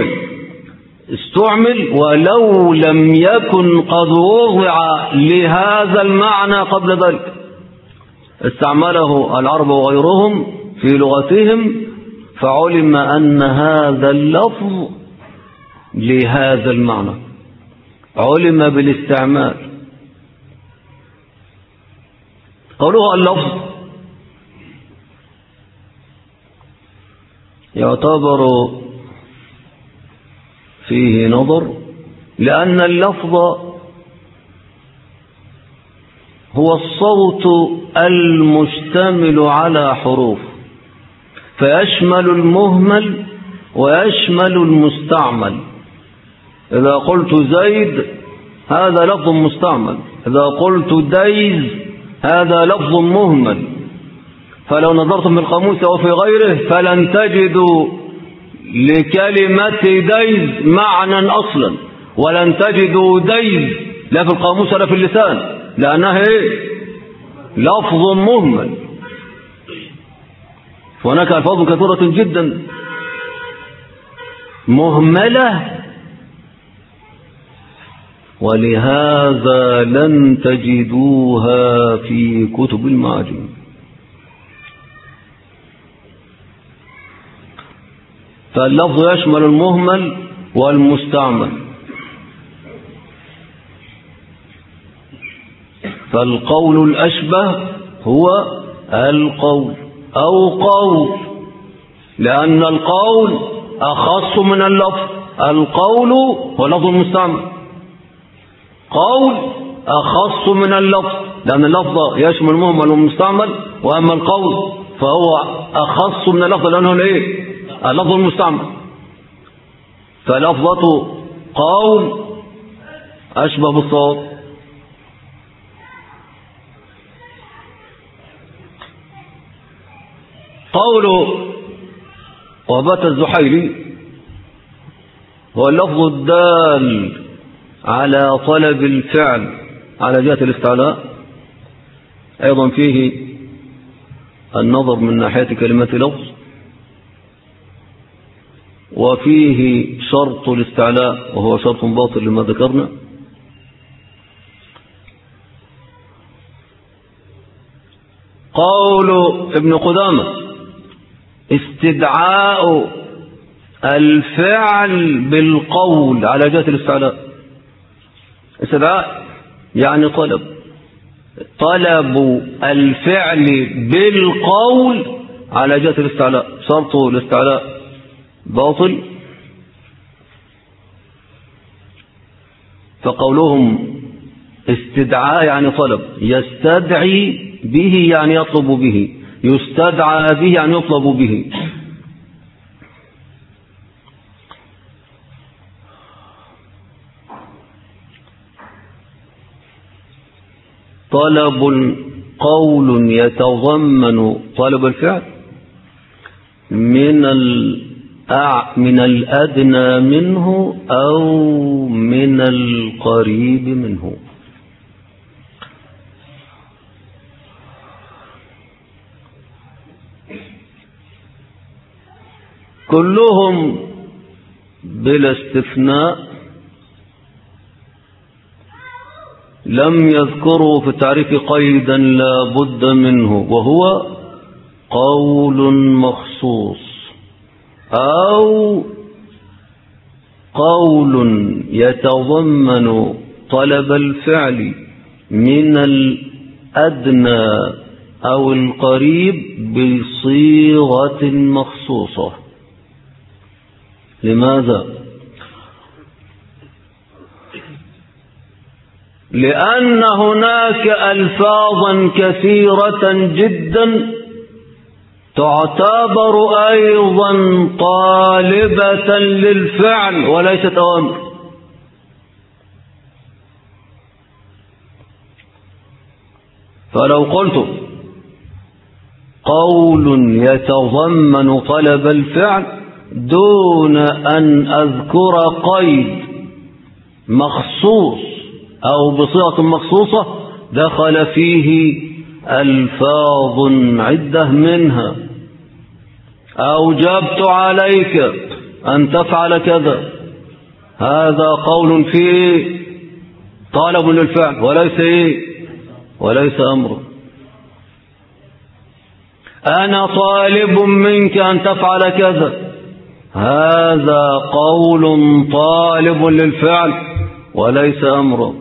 استعمل ولو لم يكن قد وضع لهذا المعنى قبل ذلك. استعمله العرب وغيرهم في لغتهم، فعلم أن هذا اللفظ لهذا المعنى، علم بالاستعمال. قوله اللفظ يعتبر فيه نظر، لأن اللفظ هو الصوت المشتمل على حروف، فيشمل المهمل ويشمل المستعمل. إذا قلت زيد هذا لفظ مستعمل، إذا قلت ديز هذا لفظ مهمل. فلو نظرتم في القاموس أو في غيره فلن تجدوا لكلمة ديز معنى أصلا، ولن تجدوا ديز لا في القاموس ولا في اللسان، لأنها لفظ مهمل. وهناك ألفاظ كثيرة جدا مهملة، ولهذا لن تجدوها في كتب المعاجم. فاللفظ يشمل المهمل والمستعمل. فالقول الأشبه هو القول أو قول، لأن القول أخص من اللفظ. القول هو لفظ المستعمل، قول أخص من اللفظ، لأن اللفظ يشمل المهمل والمستعمل، وأما القول فهو أخص من اللفظ لأنه اللفظ المستعمل. فلفظة قول أشبه بالصوت. قوله وبات الزحيري هو اللفظ الدال على طلب الفعل على جهة الاستعلاء، أيضا فيه النظر من ناحية كلمة لفظ، وفيه شرط الاستعلاء وهو شرط باطل لما ذكرنا. قول ابن قدامة استدعاء الفعل بالقول على جهة الاستعلاء. استدعاء يعني طلب الفعل بالقول على جهة الاستعلاء، شرط الاستعلاء باطل. فقولهم استدعاء يعني طلب، يستدعي به يعني يطلب به، يستدعى به يعني يطلب به. طلب قول يتضمن طلب الفعل من الأدنى منه أو من القريب منه. كلهم بلا استثناء لم يذكروا في التعريف قيدا لا بد منه، وهو قول مخصوص أو قول يتضمن طلب الفعل من الأدنى أو القريب بصيغة مخصوصة. لماذا؟ لأن هناك ألفاظا كثيرة جدا تعتبر أيضا طالبة للفعل وليست أوامر. فلو قلت قول يتضمن طلب الفعل دون أن أذكر قيد مخصوص أو بصيغة مخصوصة دخل فيه ألفاظ عدة، منها أوجبت عليك أن تفعل كذا، هذا قول فيه طلب للفعل وليس أمر. أنا طالب منك أن تفعل كذا، هذا قول طالب للفعل وليس أمر.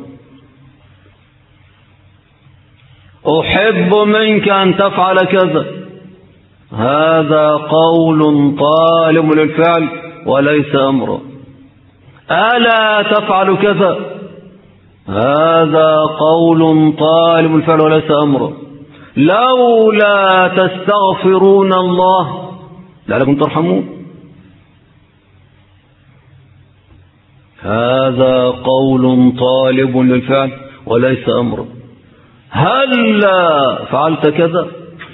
أحب منك أن تفعل كذا، هذا قول طالب للفعل وليس أمر. ألا تفعل كذا، هذا قول طالب للفعل وليس أمر. لولا تستغفرون الله لعلكم ترحمون، هذا قول طالب للفعل وليس أمر. هلا فعلت كذا،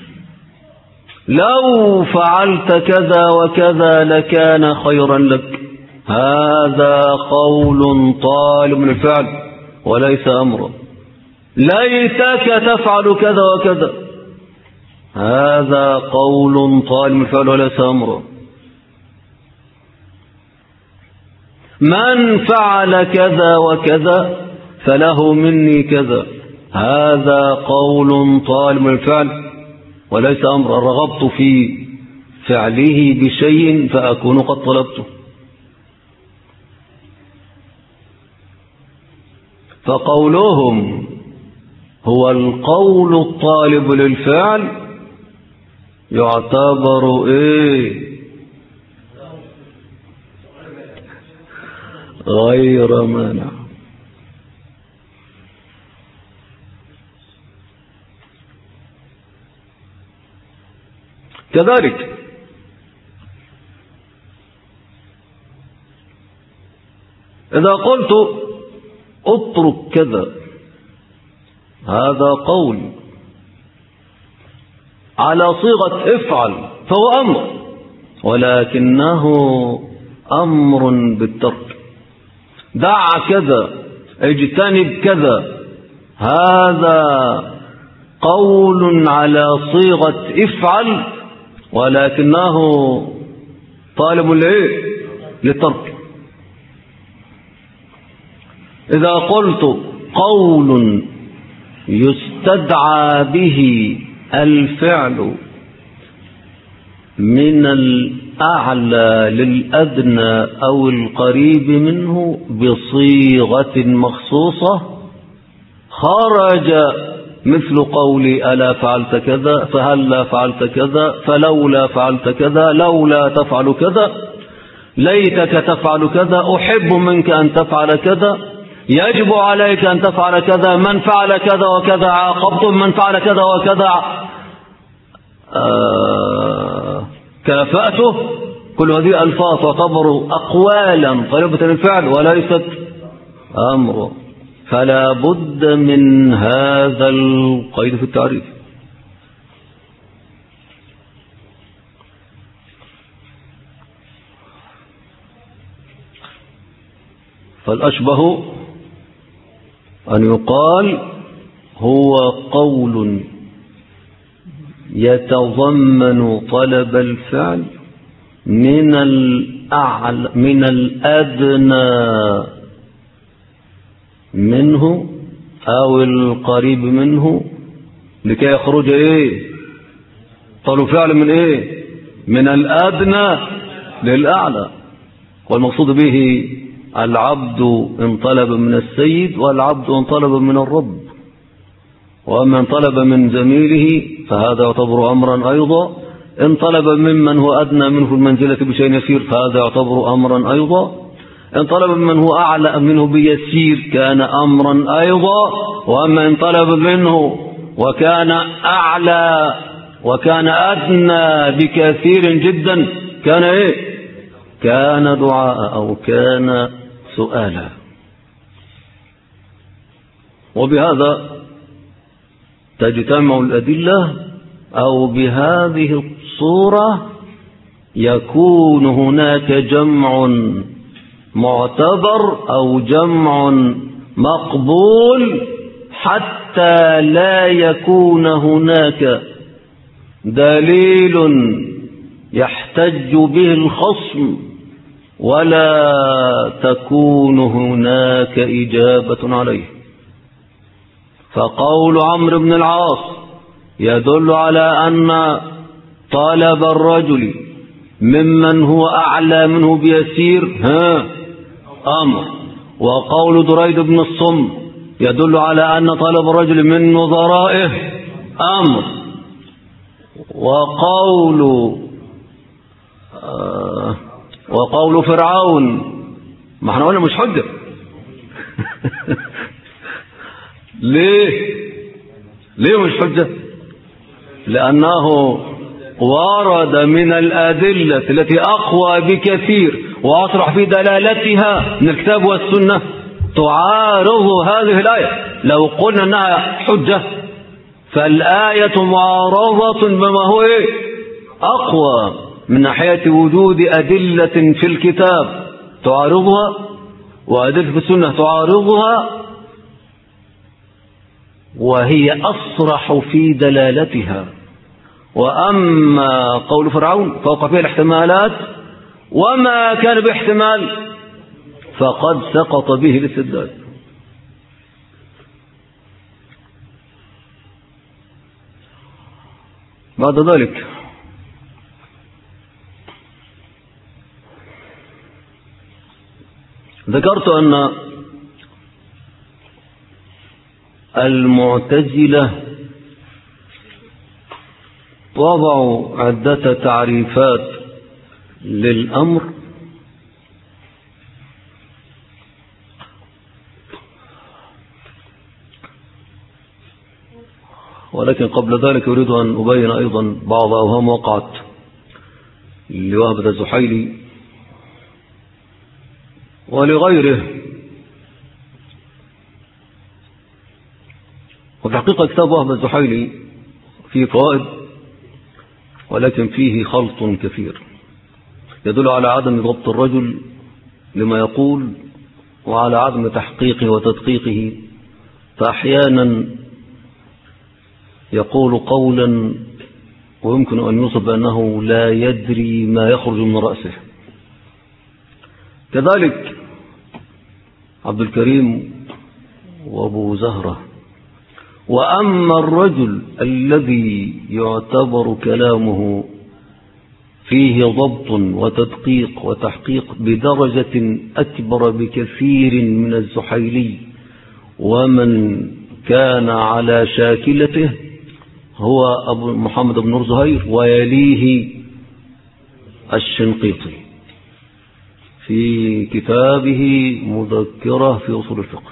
لو فعلت كذا وكذا لكان خيرا لك، هذا قول طالب للفعل وليس أمر. ليتك تفعل كذا وكذا، هذا قول طالب للفعل وليس أمر. من فعل كذا وكذا فله مني كذا، هذا قول طالب للفعل وليس أمر. رغبت في فعله بشيء فأكون قد طلبته. فقولهم هو القول الطالب للفعل يعتبر غير مانع. كذلك إذا قلت اترك كذا، هذا قول على صيغة افعل فهو أمر، ولكنه أمر بالترك. دع كذا، اجتنب كذا، هذا قول على صيغة افعل ولكنه طالب للترك. إذا قلت قول يستدعى به الفعل من الأعلى للأدنى أو القريب منه بصيغة مخصوصة، خرج مثل قولي ألا فعلت كذا، فهلا فعلت كذا، فلولا فعلت كذا، لولا تفعل كذا، ليتك تفعل كذا، أحب منك أن تفعل كذا، يجب عليك أن تفعل كذا، من فعل كذا وكذا عاقبتم، من فعل كذا وكذا كافأته. كل هذه ألفاظ تعتبر أقوالا قريبة للفعل وليست أمر، فلا بد من هذا القيد في التعريف. فالأشبه أن يقال هو قول يتضمن طلب الفعل من الأدنى منه أو القريب منه لكي يخرج طلب فعل من الأدنى للأعلى. والمقصود به العبد إن طلب من السيد، والعبد إن طلب من الرب. وأما إن طلب من زميله فهذا يعتبر أمرا أيضا، إن طلب ممن هو أدنى منه في المنزلة بشيء يسير فهذا يعتبر أمرا أيضا، إن طلب ممن هو أعلى منه بيسير كان أمرا أيضا. وأما إن طلب منه وكان أعلى وكان أدنى بكثير جدا كان كان دعاء أو كان سؤالا. وبهذا تجتمع الأدلة، أو بهذه الصورة يكون هناك جمع معتبر أو جمع مقبول، حتى لا يكون هناك دليل يحتج به الخصم ولا تكون هناك إجابة عليه. فقول عمرو بن العاص يدل على أن طلب الرجل ممن هو أعلى منه بيسير أمر، وقول دريد بن الصم يدل على أن طلب الرجل من نظرائه أمر، وقول فرعون ما احنا قلنا مش حجة ليه مش حجة؟ لأنه ورد من الأدلة التي أقوى بكثير وأصرح في دلالتها من الكتاب والسنة تعارض هذه الآية. لو قلنا أنها حجة فالآية معارضة بما هو أقوى من ناحية وجود أدلة في الكتاب تعارضها وأدلة في السنة تعارضها، وهي أصرح في دلالتها. وأما قول فرعون فوق فيه الاحتمالات، وما كان باحتمال فقد سقط به الاستدلال. بعد ذلك ذكرت أن المعتزلة وضعوا عدة تعريفات للأمر، ولكن قبل ذلك أريد أن أبين أيضا بعض أوهام وقعت لوهبة الزحيلي ولغيره. وفي حقيقة كتاب وهبة الزحيلي فيه فوائد، ولكن فيه خلط كثير يدل على عدم ضبط الرجل لما يقول وعلى عدم تحقيقه وتدقيقه. فأحيانا يقول قولا ويمكن أن يوصف بأنه لا يدري ما يخرج من رأسه. كذلك عبد الكريم وأبو زهرة. وأما الرجل الذي يعتبر كلامه فيه ضبط وتدقيق وتحقيق بدرجة أكبر بكثير من الزحيلي ومن كان على شاكلته هو أبو محمد بن نور زهير، ويليه الشنقيطي في كتابه مذكرة في أصول الفقه.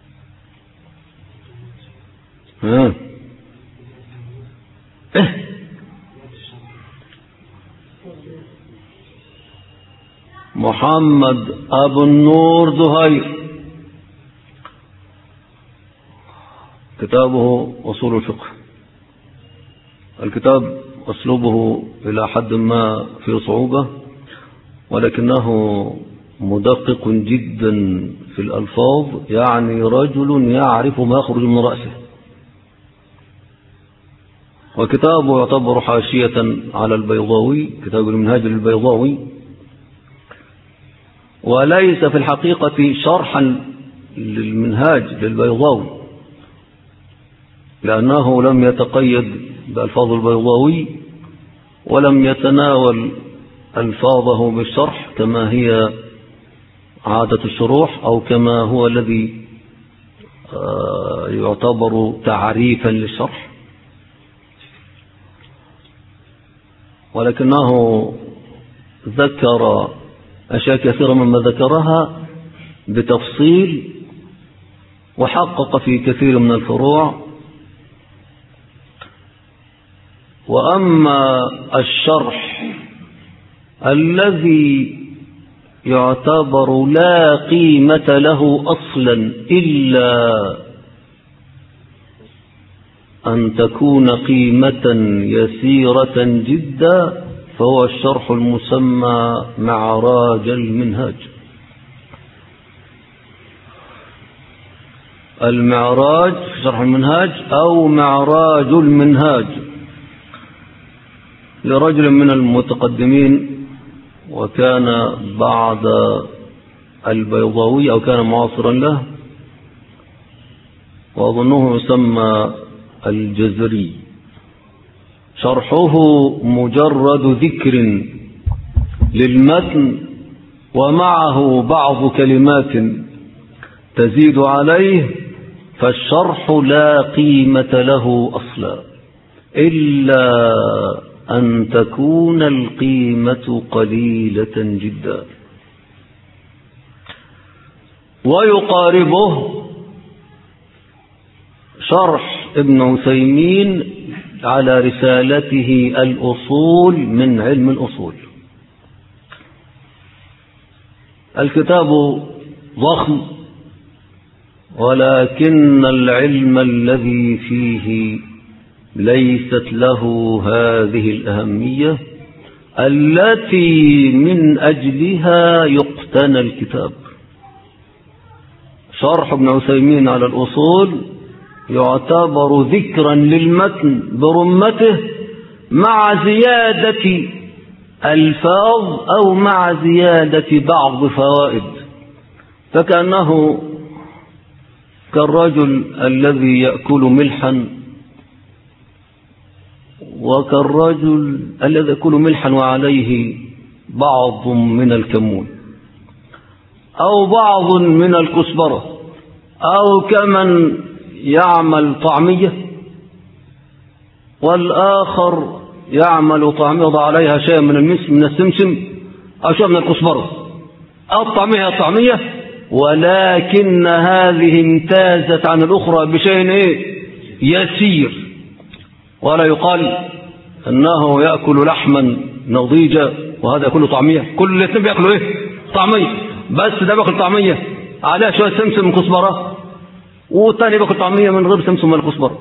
محمد أبو النور زهير كتابه أصول الفقه. الكتاب أسلوبه إلى حد ما في صعوبة، ولكنه مدقق جدا في الألفاظ، يعني رجل يعرف ما يخرج من رأسه. وكتابه يعتبر حاشية على البيضاوي، كتاب المنهاج للبيضاوي، وليس في الحقيقة شرحا للمنهاج للبيضاوي، لأنه لم يتقيد بألفاظ البيضاوي ولم يتناول ألفاظه بالشرح كما هي عادة الشروح، أو كما هو الذي يعتبر تعريفا للشرح، ولكنه ذكر أشياء كثيرة مما ذكرها بتفصيل، وحقق في كثير من الفروع. وأما الشرح الذي يعتبر لا قيمة له أصلا إلا أن تكون قيمة يسيرة جدا، فهو الشرح المسمى معراج المنهاج. المعراج في شرح المنهاج أو معراج المنهاج لرجل من المتقدمين، وكان بعد البيضاوي أو كان معاصرا له، وأظنه يسمى الجزري. شرحه مجرد ذكر للمتن ومعه بعض كلمات تزيد عليه، فالشرح لا قيمة له أصلا إلا أن تكون القيمة قليلة جدا. ويقاربه شرح ابن عثيمين على رسالته الأصول من علم الأصول. الكتاب ضخم، ولكن العلم الذي فيه ليست له هذه الأهمية التي من أجلها يقتنى الكتاب. شرح ابن عثيمين على الأصول يعتبر ذكرا للمتن برمته، مع زيادة ألفاظ أو مع زيادة بعض فوائد، فكأنه كالرجل الذي يأكل ملحا، وكالرجل الذي يأكل ملحا وعليه بعض من الكمون أو بعض من الكزبرة، أو كمن يعمل طعمية والآخر يعمل طعمية وضع عليها شيء من السمسم أو شيء من الكزبرة. الطعمية طعمية، ولكن هذه امتازت عن الأخرى بشيء يسير، ولا يقال أنه يأكل لحما نضيجا وهذا يأكل طعمية. كل الاثنين بيأكلوا طعمية، بس ده بيأكل طعمية عليها شوية سمسم من كزبرة، والثاني بيأكل طعمية من غير سمسم من الكزبرة.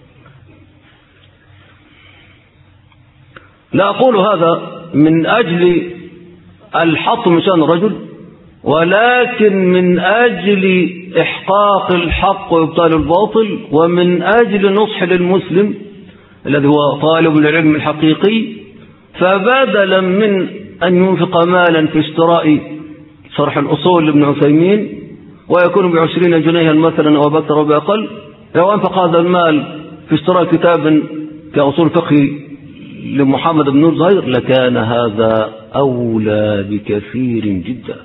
لا أقول هذا من أجل الحط من شأن الرجل، ولكن من أجل إحقاق الحق وإبطال الباطل، ومن أجل نصح للمسلم الذي هو طالب العلم الحقيقي. فبدلا من أن ينفق مالا في اشتراء شرح الأصول لابن عثيمين ويكون ب20 جنيها مثلا أو بأكثر أو بأقل، لو أنفق هذا المال في اشتراء كتاب كأصول فقه لمحمد بن نور زهير لكان هذا أولى بكثير جدا.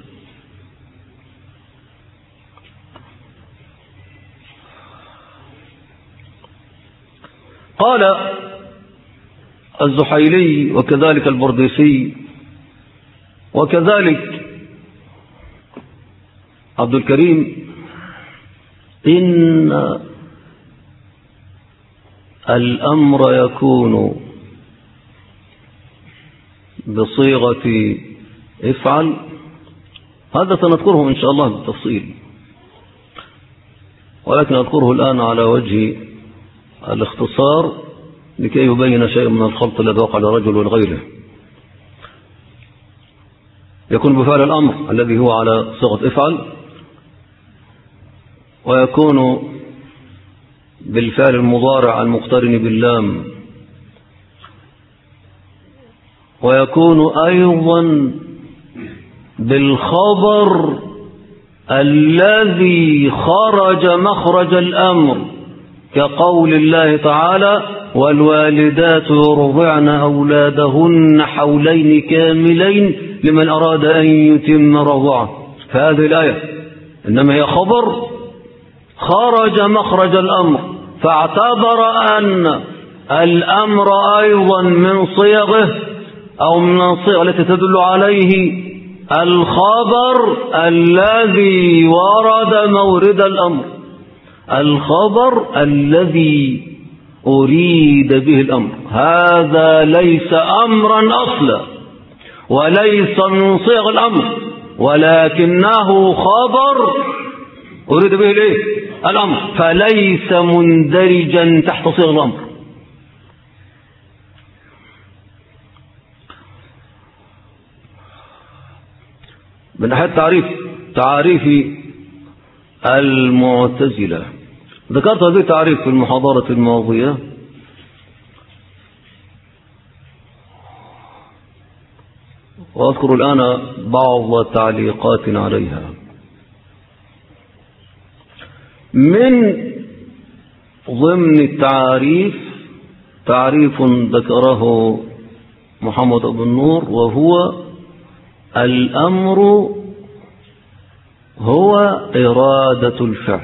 قال الزحيلي وكذلك البرديسي وكذلك عبد الكريم إن الأمر يكون بصيغة افعل. هذا سنذكره إن شاء الله بالتفصيل، ولكن أذكره الآن على وجه الاختصار لكي يبين شيء من الخلط الذي وقع لرجل ولغيره. يكون بفعل الأمر الذي هو على صيغة افعل، ويكون بالفعل المضارع المقترن باللام، ويكون أيضا بالخبر الذي خرج مخرج الأمر، كقول الله تعالى: والوالدات يرضعن أولادهن حولين كاملين لمن أراد أن يتم رضعه. فهذه الآية إنما هي خبر خرج مخرج الأمر، فاعتبر أن الأمر أيضا من صيغه أو من الصيغ التي تدل عليه الخبر الذي ورد مورد الأمر، الخبر الذي أريد به الأمر. هذا ليس أمرا أصلا وليس من صيغ الأمر، ولكنه خبر أريد به الأمر، فليس مندرجا تحت صيغ الأمر. من ناحية تعريف المعتزلة، ذكرت هذه التعريف في المحاضرة الماضية، وأذكر الآن بعض تعليقات عليها. من ضمن التعريف تعريف ذكره محمد بن نور، وهو: الأمر هو إرادة الفعل.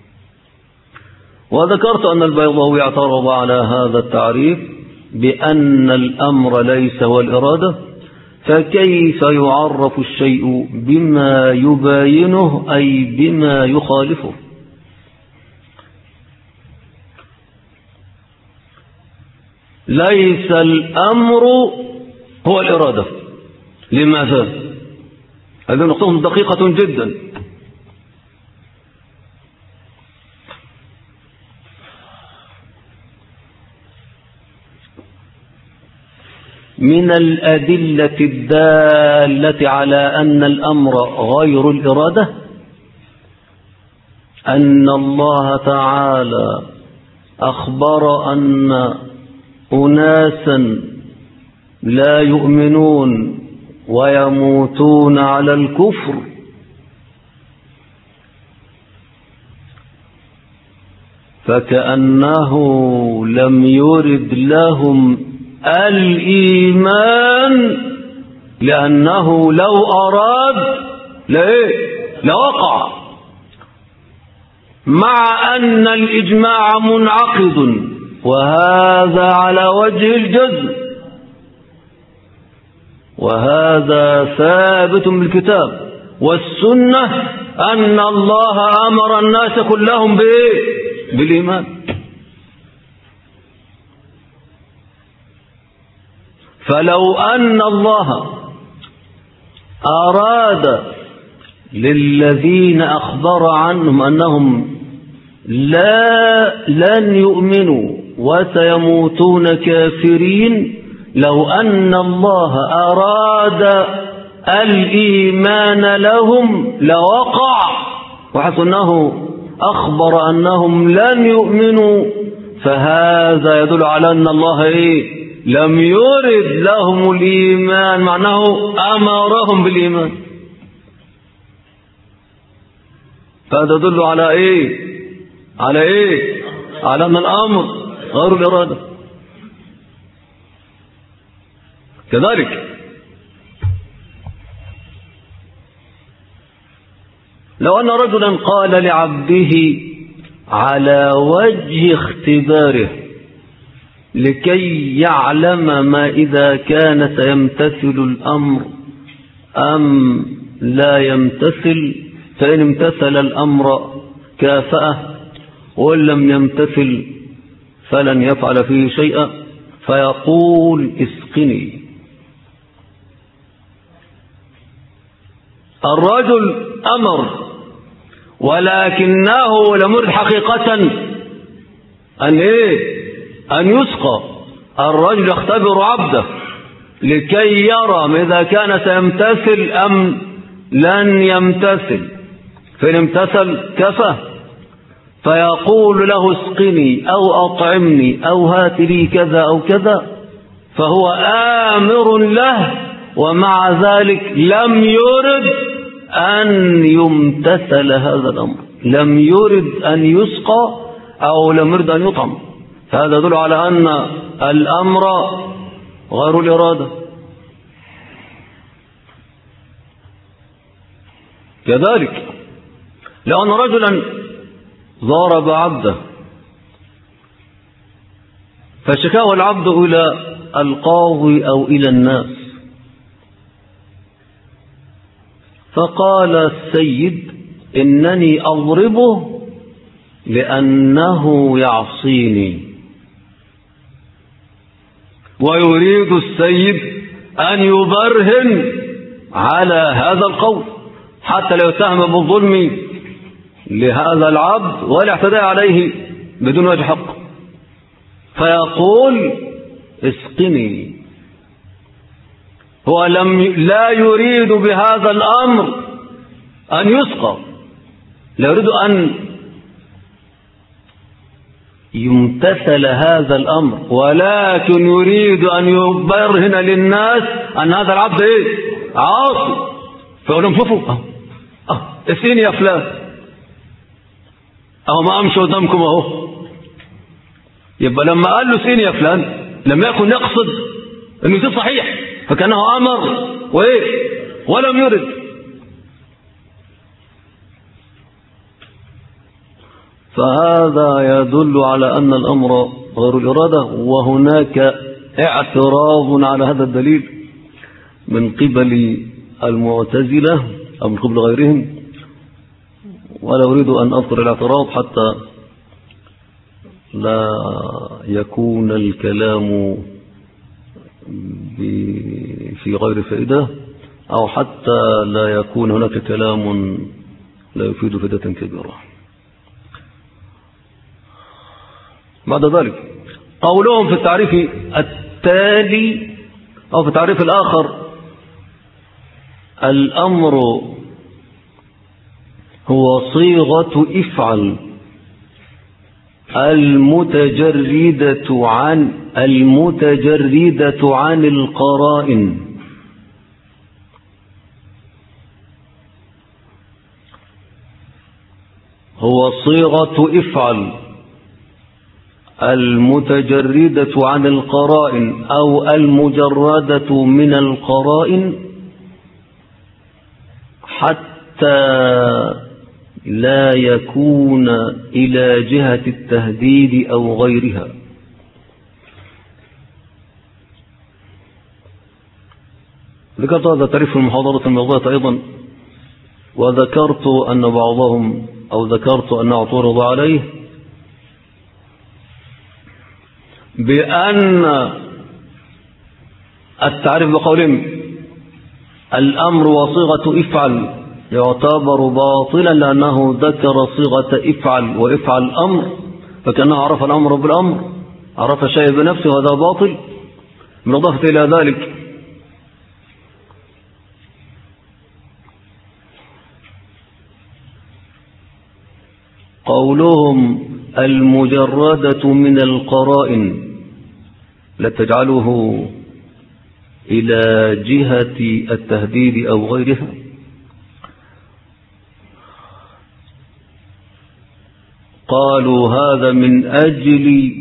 وذكرت أن البيضاوي اعترض على هذا التعريف بأن الأمر ليس هو الإرادة، فكيف يعرف الشيء بما يباينه أي بما يخالفه؟ ليس الأمر هو الإرادة. لماذا؟ هذه نقطة دقيقة جدا. من الأدلة الدالة على أن الأمر غير الإرادة أن الله تعالى أخبر أن أناسا لا يؤمنون ويموتون على الكفر فكأنه لم يرد لهم الإيمان، لأنه لو أراد لوقع، مع أن الإجماع منعقد، وهذا على وجه الجزم، وهذا ثابت بالكتاب والسنة أن الله أمر الناس كلهم بالإيمان. فلو أن الله أراد للذين أخبر عنهم أنهم لن يؤمنوا وسيموتون كافرين، لو أن الله أراد الإيمان لهم لوقع، وحيث أنه أخبر أنهم لن يؤمنوا، فهذا يدل على أن الله لم يرد لهم الإيمان، معناه أمرهم بالإيمان. فهذا يدل على على أن الأمر غير الإرادة. كذلك لو أن رجلا قال لعبده على وجه اختباره: لكي يعلم ما إذا كان سيمتثل الأمر أم لا يمتثل، فإن امتثل الأمر كافأه، وإن لم يمتثل فلن يفعل فيه شيئا، فيقول اسقني. الرجل أمر ولكنه لم يرد حقيقة أن يسقى. الرجل يختبر عبده لكي يرى إذا كان سيمتثل أم لن يمتثل، فإن امتثل كفى، فيقول له اسقني أو أطعمني أو هات لي كذا أو كذا، فهو آمر له، ومع ذلك لم يرد أن يمتثل هذا الأمر، لم يرد أن يسقى أو لم يرد أن يطعم. هذا يدل على أن الأمر غير الإرادة. كذلك لأن رجلا ضرب عبده فشكاه العبد إلى القاضي أو إلى الناس، فقال السيد إنني أضربه لأنه يعصيني، ويريد السيد أن يبرهن على هذا القول حتى لا يتهم بالظلم لهذا العبد ولا اعتداء عليه بدون وجه حق، فيقول اسقني. هو لا يريد بهذا الأمر أن يسقى، لا يريد أن يمتثل هذا الأمر، ولكن يريد أن يبرهن للناس أن هذا العبد عاصي، فيقول لهم شوفوا اسقيني يا فلان، أهو ما أمشي قدامكم أهو. يبقى لما قال له اسقيني يا فلان لم يكن يقصد أنه يصير صحيح، فكانه أمر ولم يرد. فهذا يدل على أن الأمر غير الإرادة، وهناك اعتراض على هذا الدليل من قبل المعتزلة أو من قبل غيرهم، ولا أريد أن أذكر الاعتراض حتى لا يكون الكلام في غير فائدة، أو حتى لا يكون هناك كلام لا يفيد فائدة كبيرة. بعد ذلك قولهم في التعريف التالي أو في التعريف الآخر: الأمر هو صيغة افعل المتجردة عن القرائن. هو صيغة افعل المتجردة عن القرائن أو المجردة من القرائن، حتى لا يكون إلى جهة التهديد أو غيرها. ذكرت هذا تعريف المحاضرة الماضية أيضا، وذكرت أن بعضهم ذكرت أن اعترض عليه بأن التعريف بقولهم الأمر وصيغة افعل يعتبر باطلا، لأنه ذكر صيغة افعل وافعل الأمر، فكأنه عرف الأمر بالأمر، عرف شيء بنفسه، وهذا باطل. بالإضافة إلى ذلك قولهم المجردة من القرائن لا تجعله إلى جهة التهديد أو غيرها. قالوا هذا من أجل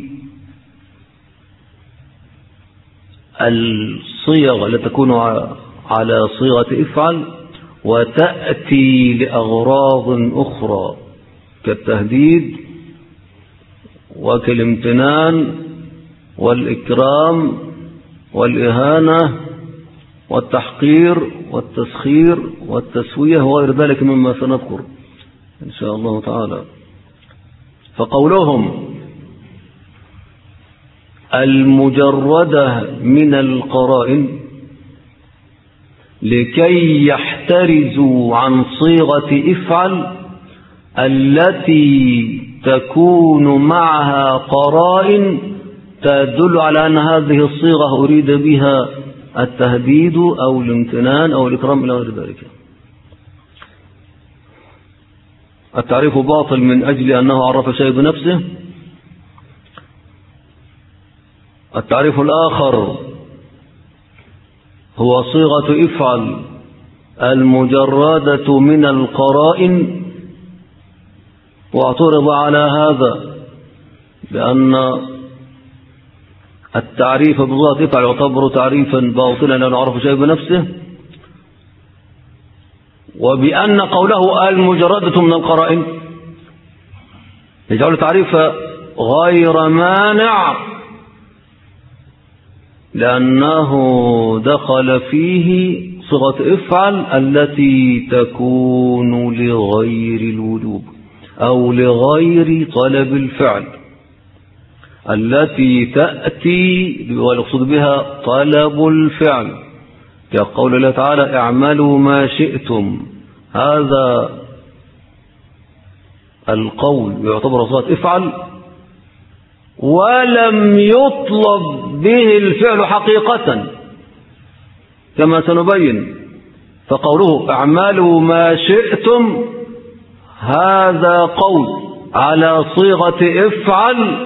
الصيغ التي تكون على صيغة افعل وتأتي لأغراض أخرى كالتهديد وكالامتنان والإكرام والإهانة والتحقير والتسخير والتسوية وغير ذلك مما سنذكر إن شاء الله تعالى. فقولهم المجردة من القرائن لكي يحترزوا عن صيغة افعل التي تكون معها قرائن تدل على أن هذه الصيغة أريد بها التهديد أو الامتنان أو الإكرام إلى غير ذلك. التعريف باطل من أجل أنه عرف شيء بنفسه. التعريف الآخر هو صيغة افعل المجردة من القرائن، واعترض على هذا بأن التعريف بصيغة افعل يعتبر تعريفا باطلا لأنه عرف شيء بنفسه، وبأن قوله المجردة من القرائن يجعل تعريف غير مانع لأنه دخل فيه صيغة افعل التي تكون لغير الوجوب أو لغير طلب الفعل، التي تأتي ويقصد بها طلب الفعل، كقول الله تعالى اعملوا ما شئتم. هذا القول يعتبر صيغة افعل ولم يطلب به الفعل حقيقة كما سنبين. فقوله اعملوا ما شئتم هذا قول على صيغة افعل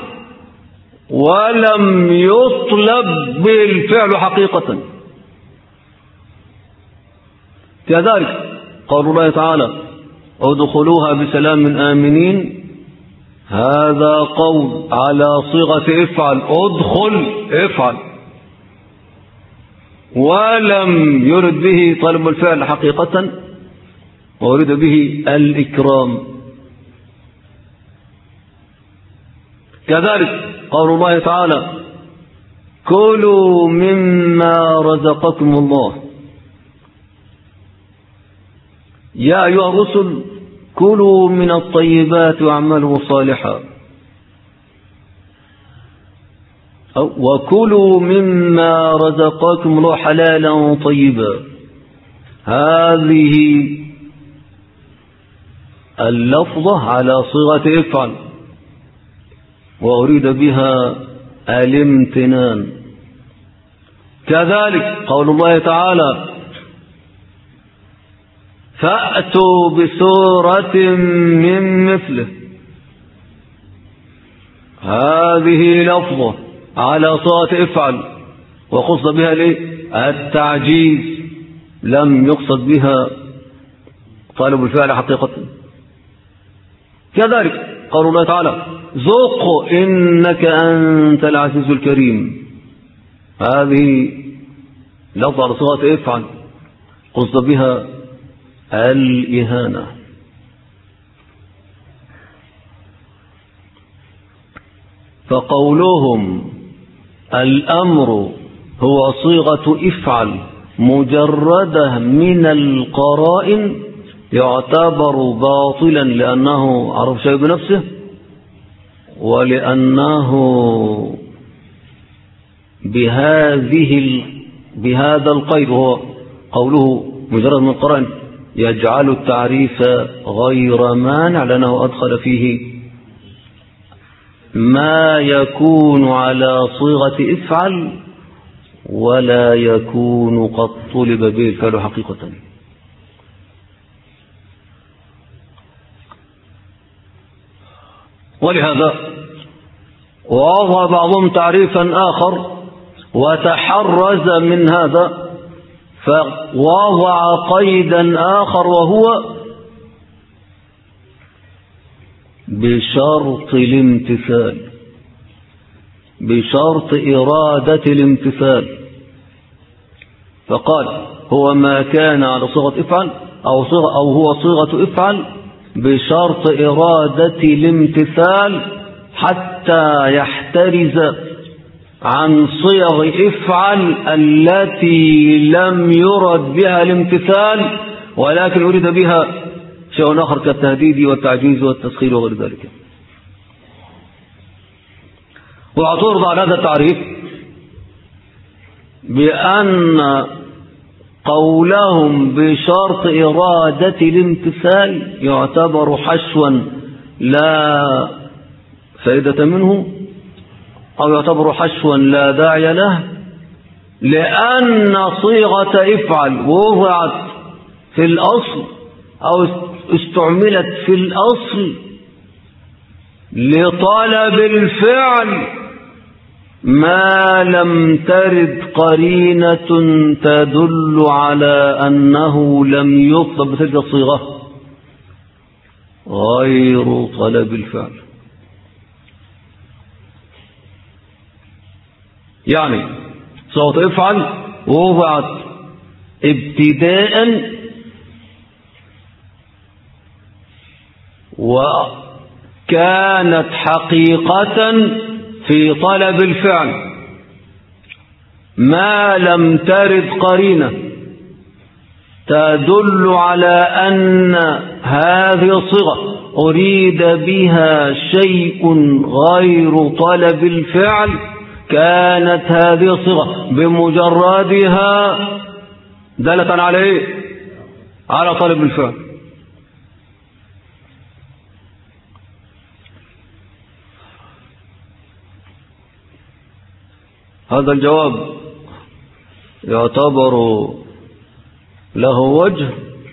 ولم يطلب به الفعل حقيقة. كذلك قول الله تعالى ادخلوها بسلام آمنين، هذا قول على صيغة افعل، ادخل افعل، ولم يرد به طلب الفعل حقيقة ويرد به الإكرام. كذلك قول الله تعالى كلوا مما رزقكم الله يا أيها الرسل كلوا من الطيبات واعملوا صالحا، وكلوا مما رزقكم الله حلالا طيبا. هذه اللفظة على صيغة افعل وأريد بها الامتنان. كذلك قول الله تعالى فأتوا بسورة من مثله، هذه لفظة على صيغة افعل وقصد بها التعجيز، لم يقصد بها طالب الفعل حقيقة. كذلك قول الله تعالى ذوق إنك أنت العزيز الكريم، هذه لفظة على صيغة افعل قصد بها الإهانة. فقولهم الأمر هو صيغة افعل مجردة من القرائن يعتبر باطلا لأنه عرف شيء بنفسه، ولأنه بهذا القيد وهو قوله مجرد من القرائن يجعل التعريف غير مانع لأنه أدخل فيه ما يكون على صيغة افعل ولا يكون قد طلب به الفعل حقيقة. ولهذا وضع بعضهم تعريفا آخر وتحرز من هذا فوضع قيدا آخر وهو بشرط الامتثال، بشرط إرادة الامتثال. فقال هو ما كان على صيغة افعل أو هو صيغة افعل بشرط إرادة الامتثال حتى يحترز عن صيغ افعل التي لم يرد بها الامتثال ولكن أريد بها شيء آخر كالتهديد والتعجيز والتسخير وغير ذلك. واعترض على هذا التعريف بأن قولهم بشرط إرادة الامتثال يعتبر حشوا لا فائدة منه، أو يعتبر حشوا لا داعي له، لأن صيغة افعل وضعت في الأصل أو استعملت في الأصل لطلب الفعل ما لم ترد قرينة تدل على أنه لم يطلب بتلك الصيغة غير طلب الفعل. يعني صيغة افعل وضعت ابتداء وكانت حقيقة في طلب الفعل ما لم ترد قرينة تدل على أن هذه الصيغة أريد بها شيء غير طلب الفعل، كانت هذه الصيغة بمجردها دالة على إيه؟ على طلب الفعل. هذا الجواب يعتبر له وجه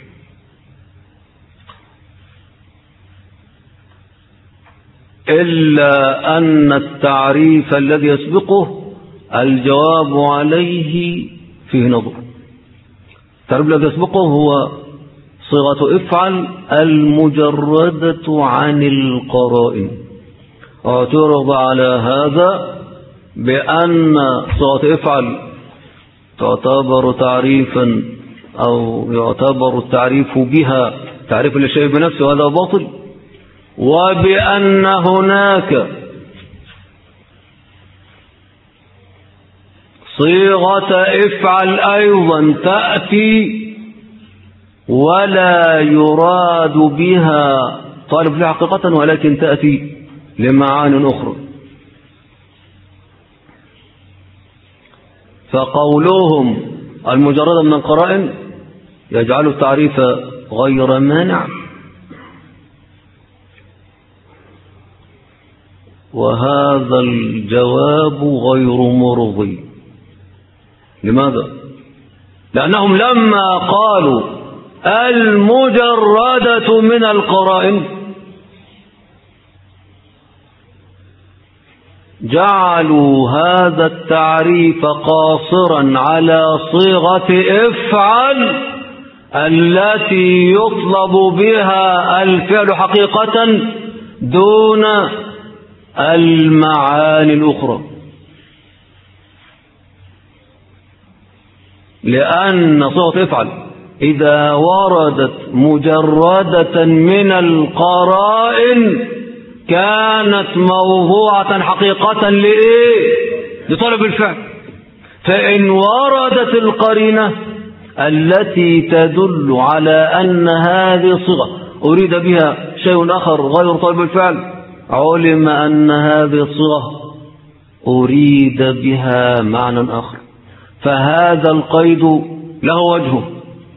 إلا أن التعريف الذي يسبقه الجواب عليه فيه نظر. التعريف الذي يسبقه هو صيغة افعل المجردة عن القرائن. اعترض على هذا بأن صيغة افعل تعتبر تعريفا أو يعتبر التعريف بها تعريف للشيء بنفسه، وهذا باطل، وبأن هناك صيغة افعل أيضا تأتي ولا يراد بها طالب لها حقيقة ولكن تأتي لمعان أخرى. فقولهم المجرد من القرائن يجعل التعريف غير مانع، وهذا الجواب غير مرضي. لماذا؟ لأنهم لما قالوا المجردة من القرائن جعلوا هذا التعريف قاصرا على صيغة افعل التي يطلب بها الفعل حقيقة دون المعاني الأخرى، لأن صيغة افعل إذا وردت مجردة من القرائن كانت موضوعة حقيقة لإيه؟ لطلب الفعل. فإن وردت القرينة التي تدل على أن هذه الصيغة أريد بها شيء آخر غير طلب الفعل علم أن هذه الصيغة أريد بها معنى آخر، فهذا القيد له وجهه.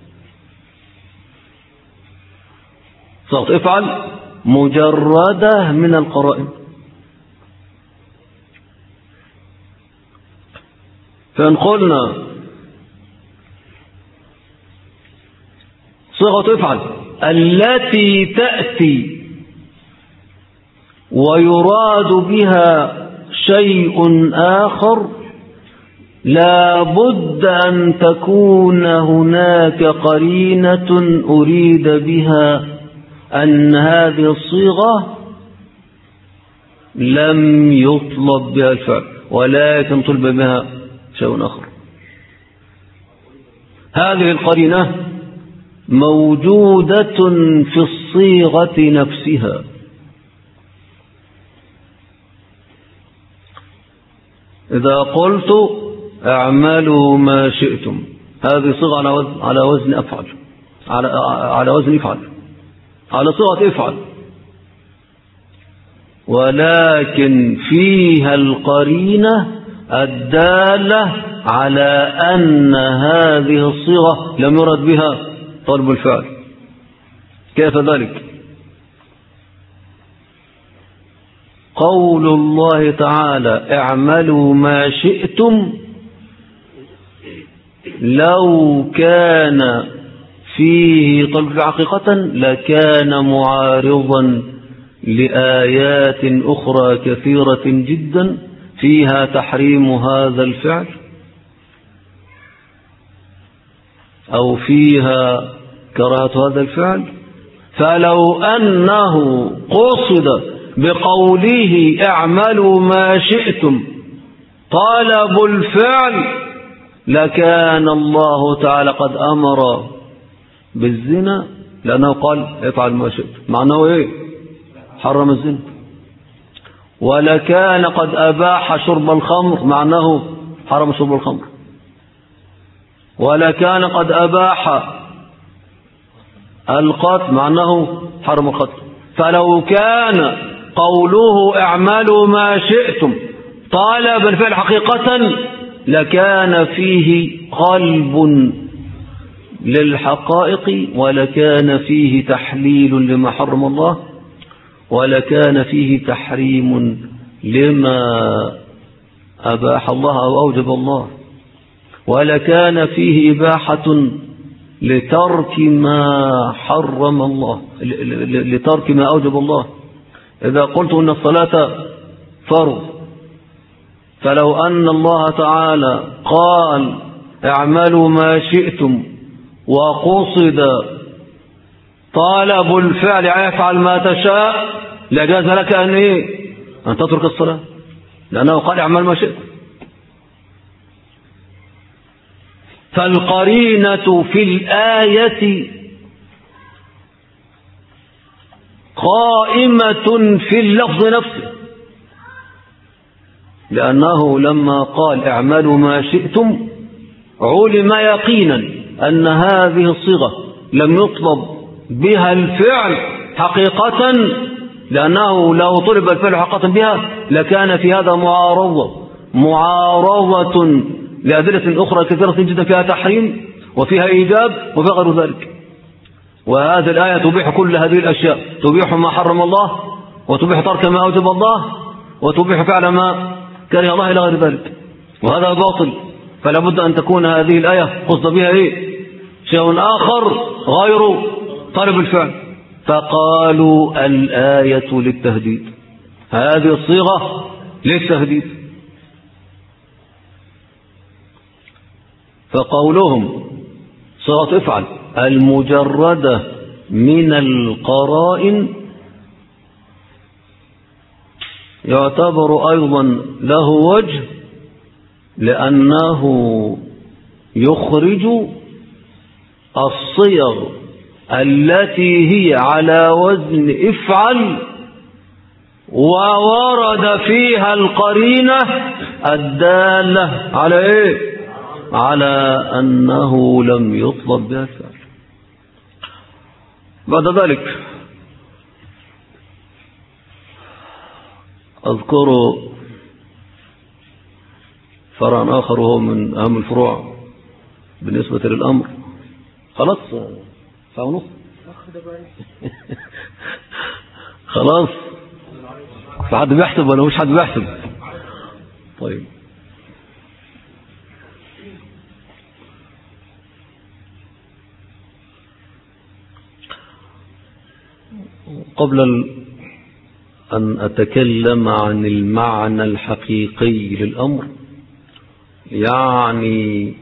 صيغة افعل مجردة من القرائن، فإن قلنا صيغة افعل التي تأتي ويراد بها شيء آخر لا بد أن تكون هناك قرينة أريد بها أن هذه الصيغة لم يطلب بها الفعل ولكن طلب بها شيء آخر. هذه القرينة موجودة في الصيغة نفسها، إذا قلت اعملوا ما شئتم، هذه صيغة على وزن أفعل، على وزن افعل، على صيغة افعل، ولكن فيها القرينة الدالة على أن هذه الصيغة لم يرد بها طلب الفعل. كيف ذلك؟ قول الله تعالى اعملوا ما شئتم لو كان فيه طلب حقيقة لكان معارضا لآيات أخرى كثيرة جدا فيها تحريم هذا الفعل أو فيها كراهة هذا الفعل. فلو أنه قصد بقوله اعملوا ما شئتم طلب الفعل لكان الله تعالى قد أمر بالزنا، لأنه قال افعل ما شئت، معناه ايه؟ حرم الزنا. ولكان قد أباح شرب الخمر، معناه حرم شرب الخمر. ولكان قد أباح القتل، معناه حرم القتل. فلو كان قوله اعملوا ما شئتم طالب الفعل حقيقة لكان فيه قلب للحقائق، ولكان فيه تحليل لما حرم الله، ولكان فيه تحريم لما أباح الله أو أوجب الله، ولكان فيه إباحة لترك ما حرم الله، لترك ما أوجب الله. إذا قلت أن الصلاة فرض، فلو أن الله تعالى قال اعملوا ما شئتم وقصد طالب الفعل يفعل ما تشاء لجاز لك أن تترك الصلاة، لأنه قال اعمل ما شئت. فالقرينة في الآية قائمة في اللفظ نفسه، لأنه لما قال اعملوا ما شئتم علم يقينا أن هذه الصيغة لم يطلب بها الفعل حقيقة، لأنه لو طلب الفعل حقيقة بها لكان في هذا معارضة لأدلة أخرى كثيرة جدا فيها تحريم وفيها إيجاب وفيها غير ذلك. وهذه الآية تبيح كل هذه الأشياء، تبيح ما حرم الله، وتبيح ترك ما أوجب الله، وتبيح فعل ما كره الله إلى غير ذلك، وهذا باطل. فلا بد أن تكون هذه الآية قصد بها شيء آخر غير طلب الفعل. فقالوا الآية للتهديد، هذه الصيغة للتهديد. فقولهم صيغة افعل المجردة من القرائن يعتبر أيضا له وجه، لأنه يخرج الصيغ التي هي على وزن افعل وورد فيها القرينة الدالة على على أنه لم يطلب بها الفعل. بعد ذلك أذكر فرع آخر وهو من أهم الفروع بالنسبة للأمر. خلاص ساعة ونص خلاص، فحد بيحسب ولا مش حد بيحسب؟ طيب، قبل أن أتكلم عن المعنى الحقيقي للأمر، يعني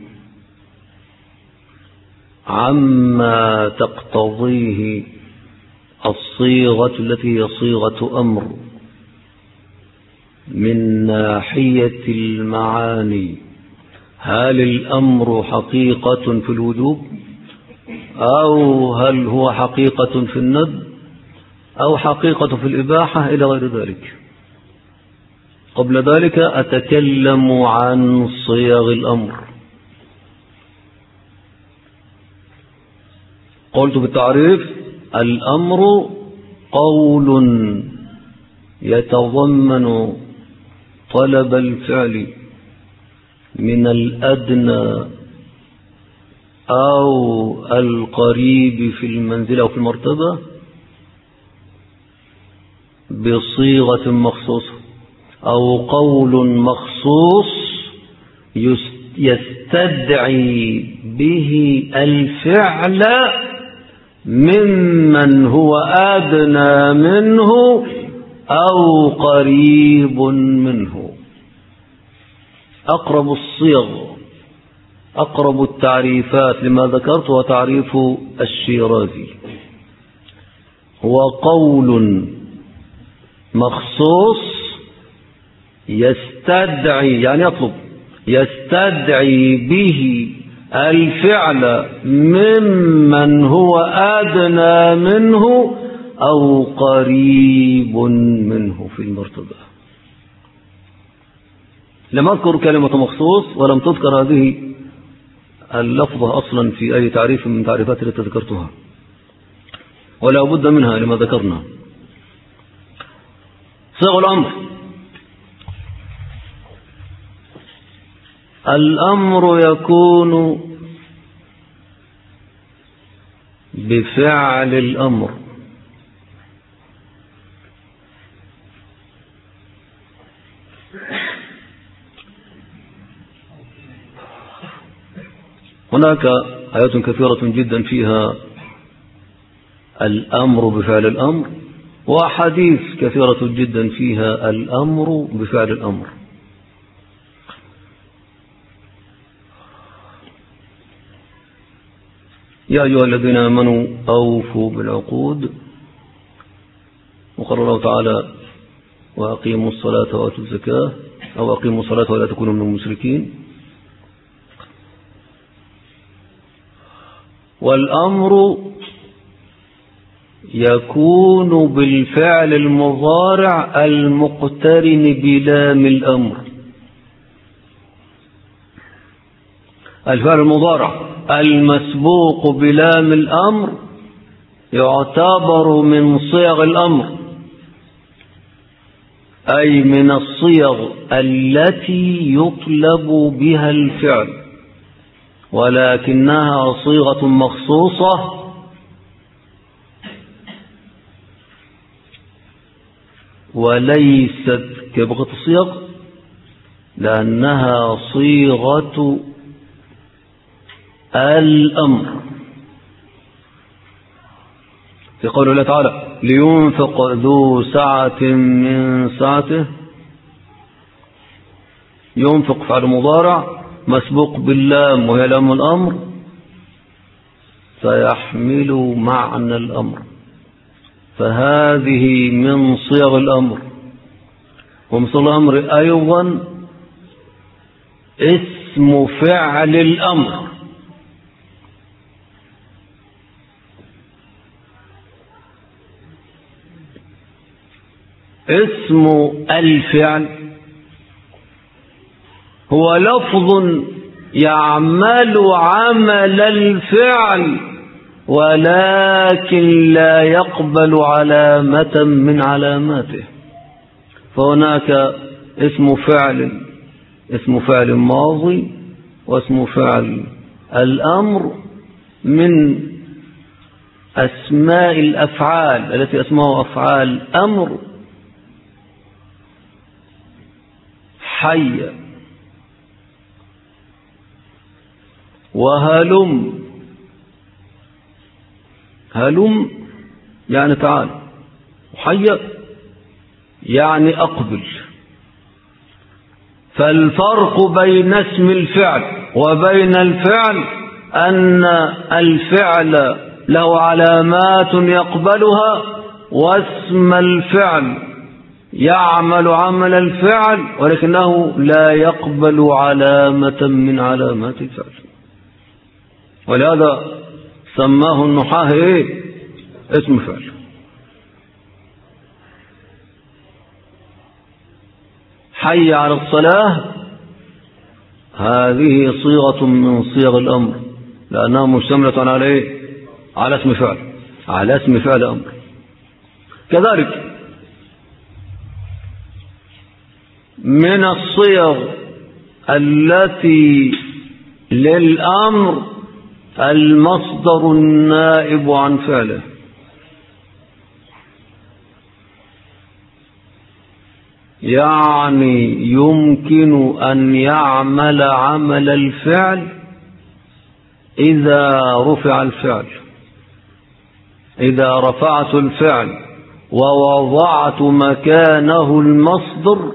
عما تقتضيه الصيغة التي هي صيغة أمر من ناحية المعاني، هل الأمر حقيقة في الوجوب أو هل هو حقيقة في الندب أو حقيقة في الإباحة إلى غير ذلك. قبل ذلك أتكلم عن صيغ الأمر. قلت بالتعريف: الأمر قول يتضمن طلب الفعل من الأدنى أو القريب في المنزلة أو في المرتبة بصيغة مخصوصة، أو قول مخصوص يستدعي به الفعل ممن هو أدنى منه أو قريب منه. أقرب الصيغ، أقرب التعريفات لما ذكرت هو تعريف الشيرازي، هو قول مخصوص يستدعي، يعني يطلب، يستدعي به الفعل ممن هو أدنى منه أو قريب منه في المرتبة. لم أذكر كلمة مخصوص ولم تذكر هذه اللفظة أصلا في أي تعريف من تعريفات التي ذكرتها، ولا بد منها لما ذكرنا. صيغ الأمر: الأمر يكون بفعل الأمر، هناك آيات كثيرة جدا فيها الأمر بفعل الأمر، وأحاديث كثيرة جدا فيها الأمر بفعل الأمر. يا أيها الذين آمنوا أوفوا بالعقود، وقال الله تعالى: وأقيموا الصلاة وآتوا الزكاة، أو أقيموا الصلاة ولا تكونوا من المشركين. والأمر يكون بالفعل المضارع المقترن بلام الأمر. الفعل المضارع المسبوق بلام الأمر يعتبر من صيغ الأمر، أي من الصيغ التي يطلب بها الفعل، ولكنها صيغة مخصوصة وليست كبقية الصيغ، لأنها صيغة الأمر. في قول الله تعالى: لينفق ذو سعة من سعته. ينفق فعل مضارع مسبوق باللام وهي لام الأمر، فيحمل معنى الأمر، فهذه من صيغ الأمر. ومن صيغ الأمر أيضا اسم فعل الأمر. اسم الفعل هو لفظ يعمل عمل الفعل ولكن لا يقبل علامة من علاماته. فهناك اسم فعل ماضي واسم فعل الأمر من أسماء الأفعال التي أسماء أفعال أمر: حي وهلم. هلم يعني تعال، وحي يعني أقبل. فالفرق بين اسم الفعل وبين الفعل أن الفعل له علامات يقبلها، واسم الفعل يعمل عمل الفعل ولكنه لا يقبل علامة من علامات الفعل. ولهذا سماه النحاة اسم فعل. حي على الصلاة هذه صيغة من صيغ الأمر لأنها مشتملة على إيه؟ على اسم فعل، على اسم فعل أمر. كذلك من الصيغ التي للأمر المصدر النائب عن فعله، يعني يمكن أن يعمل عمل الفعل إذا رفع الفعل، إذا رفعت الفعل ووضعت مكانه المصدر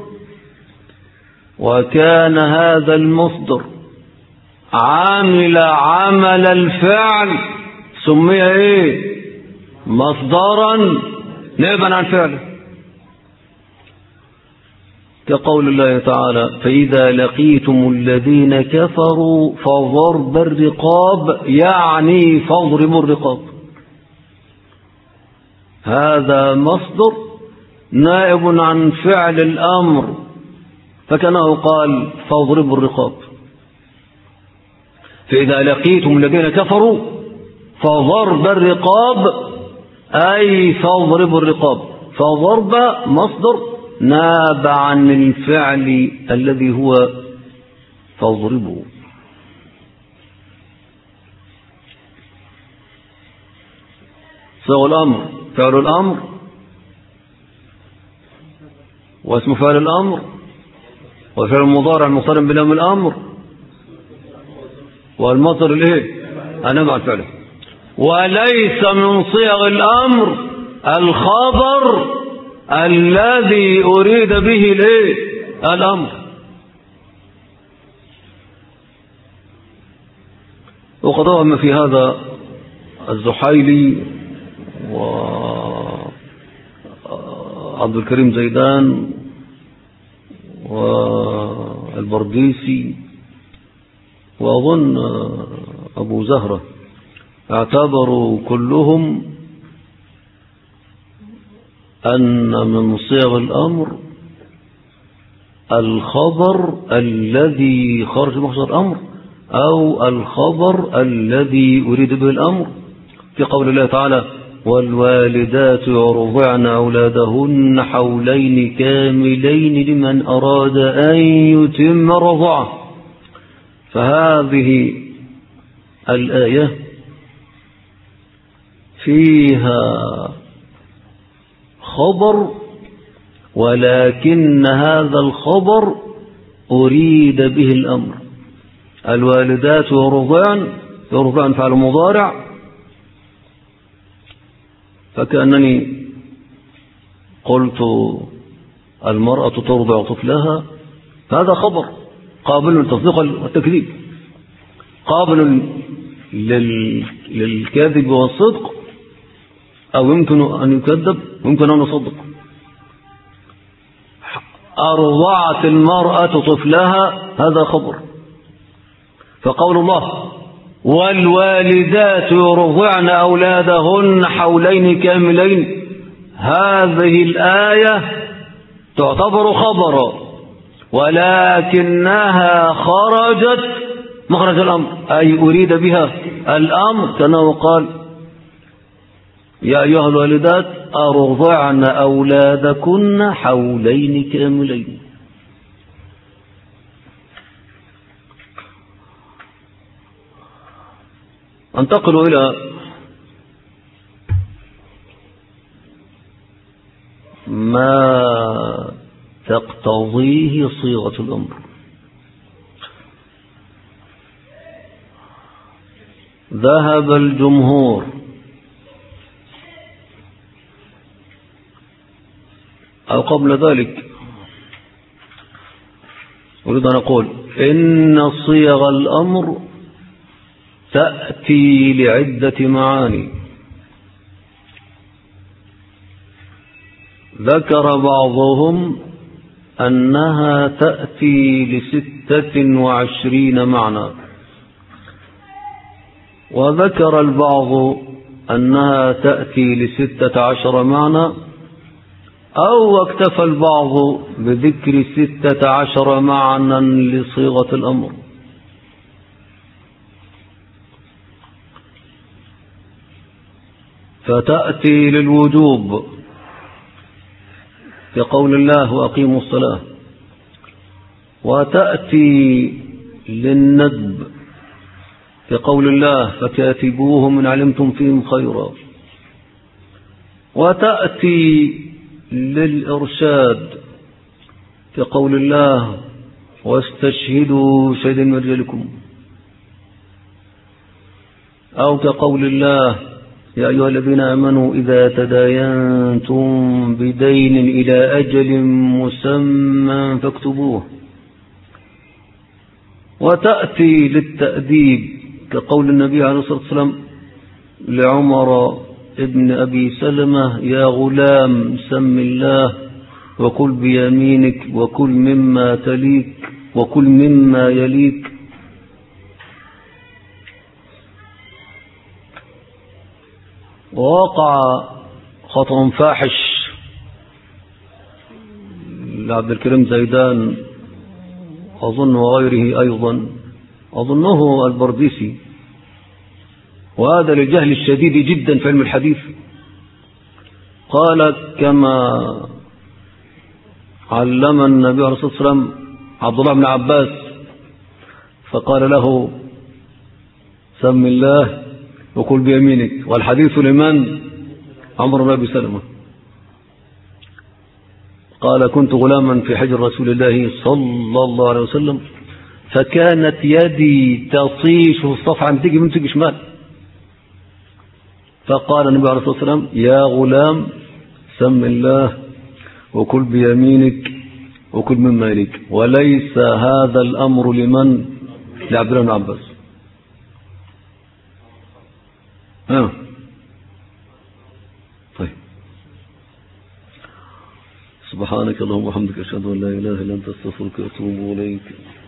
وكان هذا المصدر عامل عمل الفعل سمي ايه؟ مصدرا نائبا عن فعله، كقول الله تعالى فإذا لقيتم الذين كفروا فضرب الرقاب، يعني فاضربوا الرقاب. هذا مصدر نائب عن فعل الأمر، فكانه قال فاضربوا الرقاب. فإذا لقيتم الذين كفروا فضرب الرقاب أي فاضربوا الرقاب، فضرب مصدر ناب عن الفعل الذي هو فاضربوا. صيغ الأمر فعل الأمر واسم فعل الأمر وفعل المضارع المقترن بلام الأمر والمصدر الايه؟ نائب عن فعله. وليس من صيغ الأمر الخبر الذي أريد به الايه؟ الأمر. وقد رغم في هذا الزحيلي وعبد الكريم زيدان والبرديسي وأظن أبو زهرة، اعتبروا كلهم أن من صيغ الأمر الخبر الذي خرج مخرج الأمر أو الخبر الذي أريد به الأمر، في قول الله تعالى والوالدات يرضعن أولادهن حولين كاملين لمن أراد أن يتم الرضاعة. فهذه الآية فيها خبر، ولكن هذا الخبر أريد به الأمر. الوالدات يرضعن فعل مضارع، فكأنني قلت المرأة ترضع طفلها، هذا خبر قابل للتصديق والتكذيب، قابل للكذب والصدق، أو يمكن أن يكذب ويمكن أن يصدق. أرضعت المرأة طفلها هذا خبر. فقول الله والوالدات يرضعن أولادهن حولين كاملين، هذه الآية تعتبر خبرا، ولكنها خرجت مخرج الأمر، أي أريد بها الأمر، كأنه قال يا أيها الوالدات أرضعن أولادكن حولين كاملين. انتقل إلى ما تقتضيه صيغة الأمر. ذهب الجمهور أو قبل ذلك أريد أن أقول إن صيغ الأمر تأتي لعدة معاني. ذكر بعضهم أنها تأتي ل26 معنى، وذكر البعض أنها تأتي ل16 معنى، أو اكتفى البعض بذكر 16 معنى لصيغة الأمر. فتأتي للوجوب بقول الله وأقيموا الصلاة، وتأتي للندب بقول الله فكاتبوهم إن علمتم فيهم خيرا، وتأتي للإرشاد بقول الله واستشهدوا شهيدا من رجالكم، أو كقول الله يا أيها الذين آمنوا إذا تداينتم بدين إلى أجل مسمى فاكتبوه. وتأتي للتأديب كقول النبي عليه الصلاة والسلام لعمر ابن أبي سلمة يا غلام سم الله وكل بيمينك وكل مما تليك وكل مما يليك. ووقع خطأ فاحش لعبد الكريم زيدان أظن وغيره أيضا، أظنه البرديسي، وهذا للجهل الشديد جدا في علم الحديث. قال كما علم النبي عليه الصلاة والسلام عبد الله بن عباس فقال له سم الله وكل بيمينك، والحديث لمن؟ عمر بن أبي سلمة. قال كنت غلاما في حجر رسول الله صلى الله عليه وسلم فكانت يدي تطيش في الصف عن تيجي من تيجي شمال، فقال النبي عليه الصلاة والسلام يا غلام سم الله وكل بيمينك وكل مما يليك. وليس هذا الأمر لمن؟ لعبد الله بن عباس. طيب سبحانك اللهم وبحمدك أشهد أن لا إله إلا أنت أستغفرك وأتوب إليك.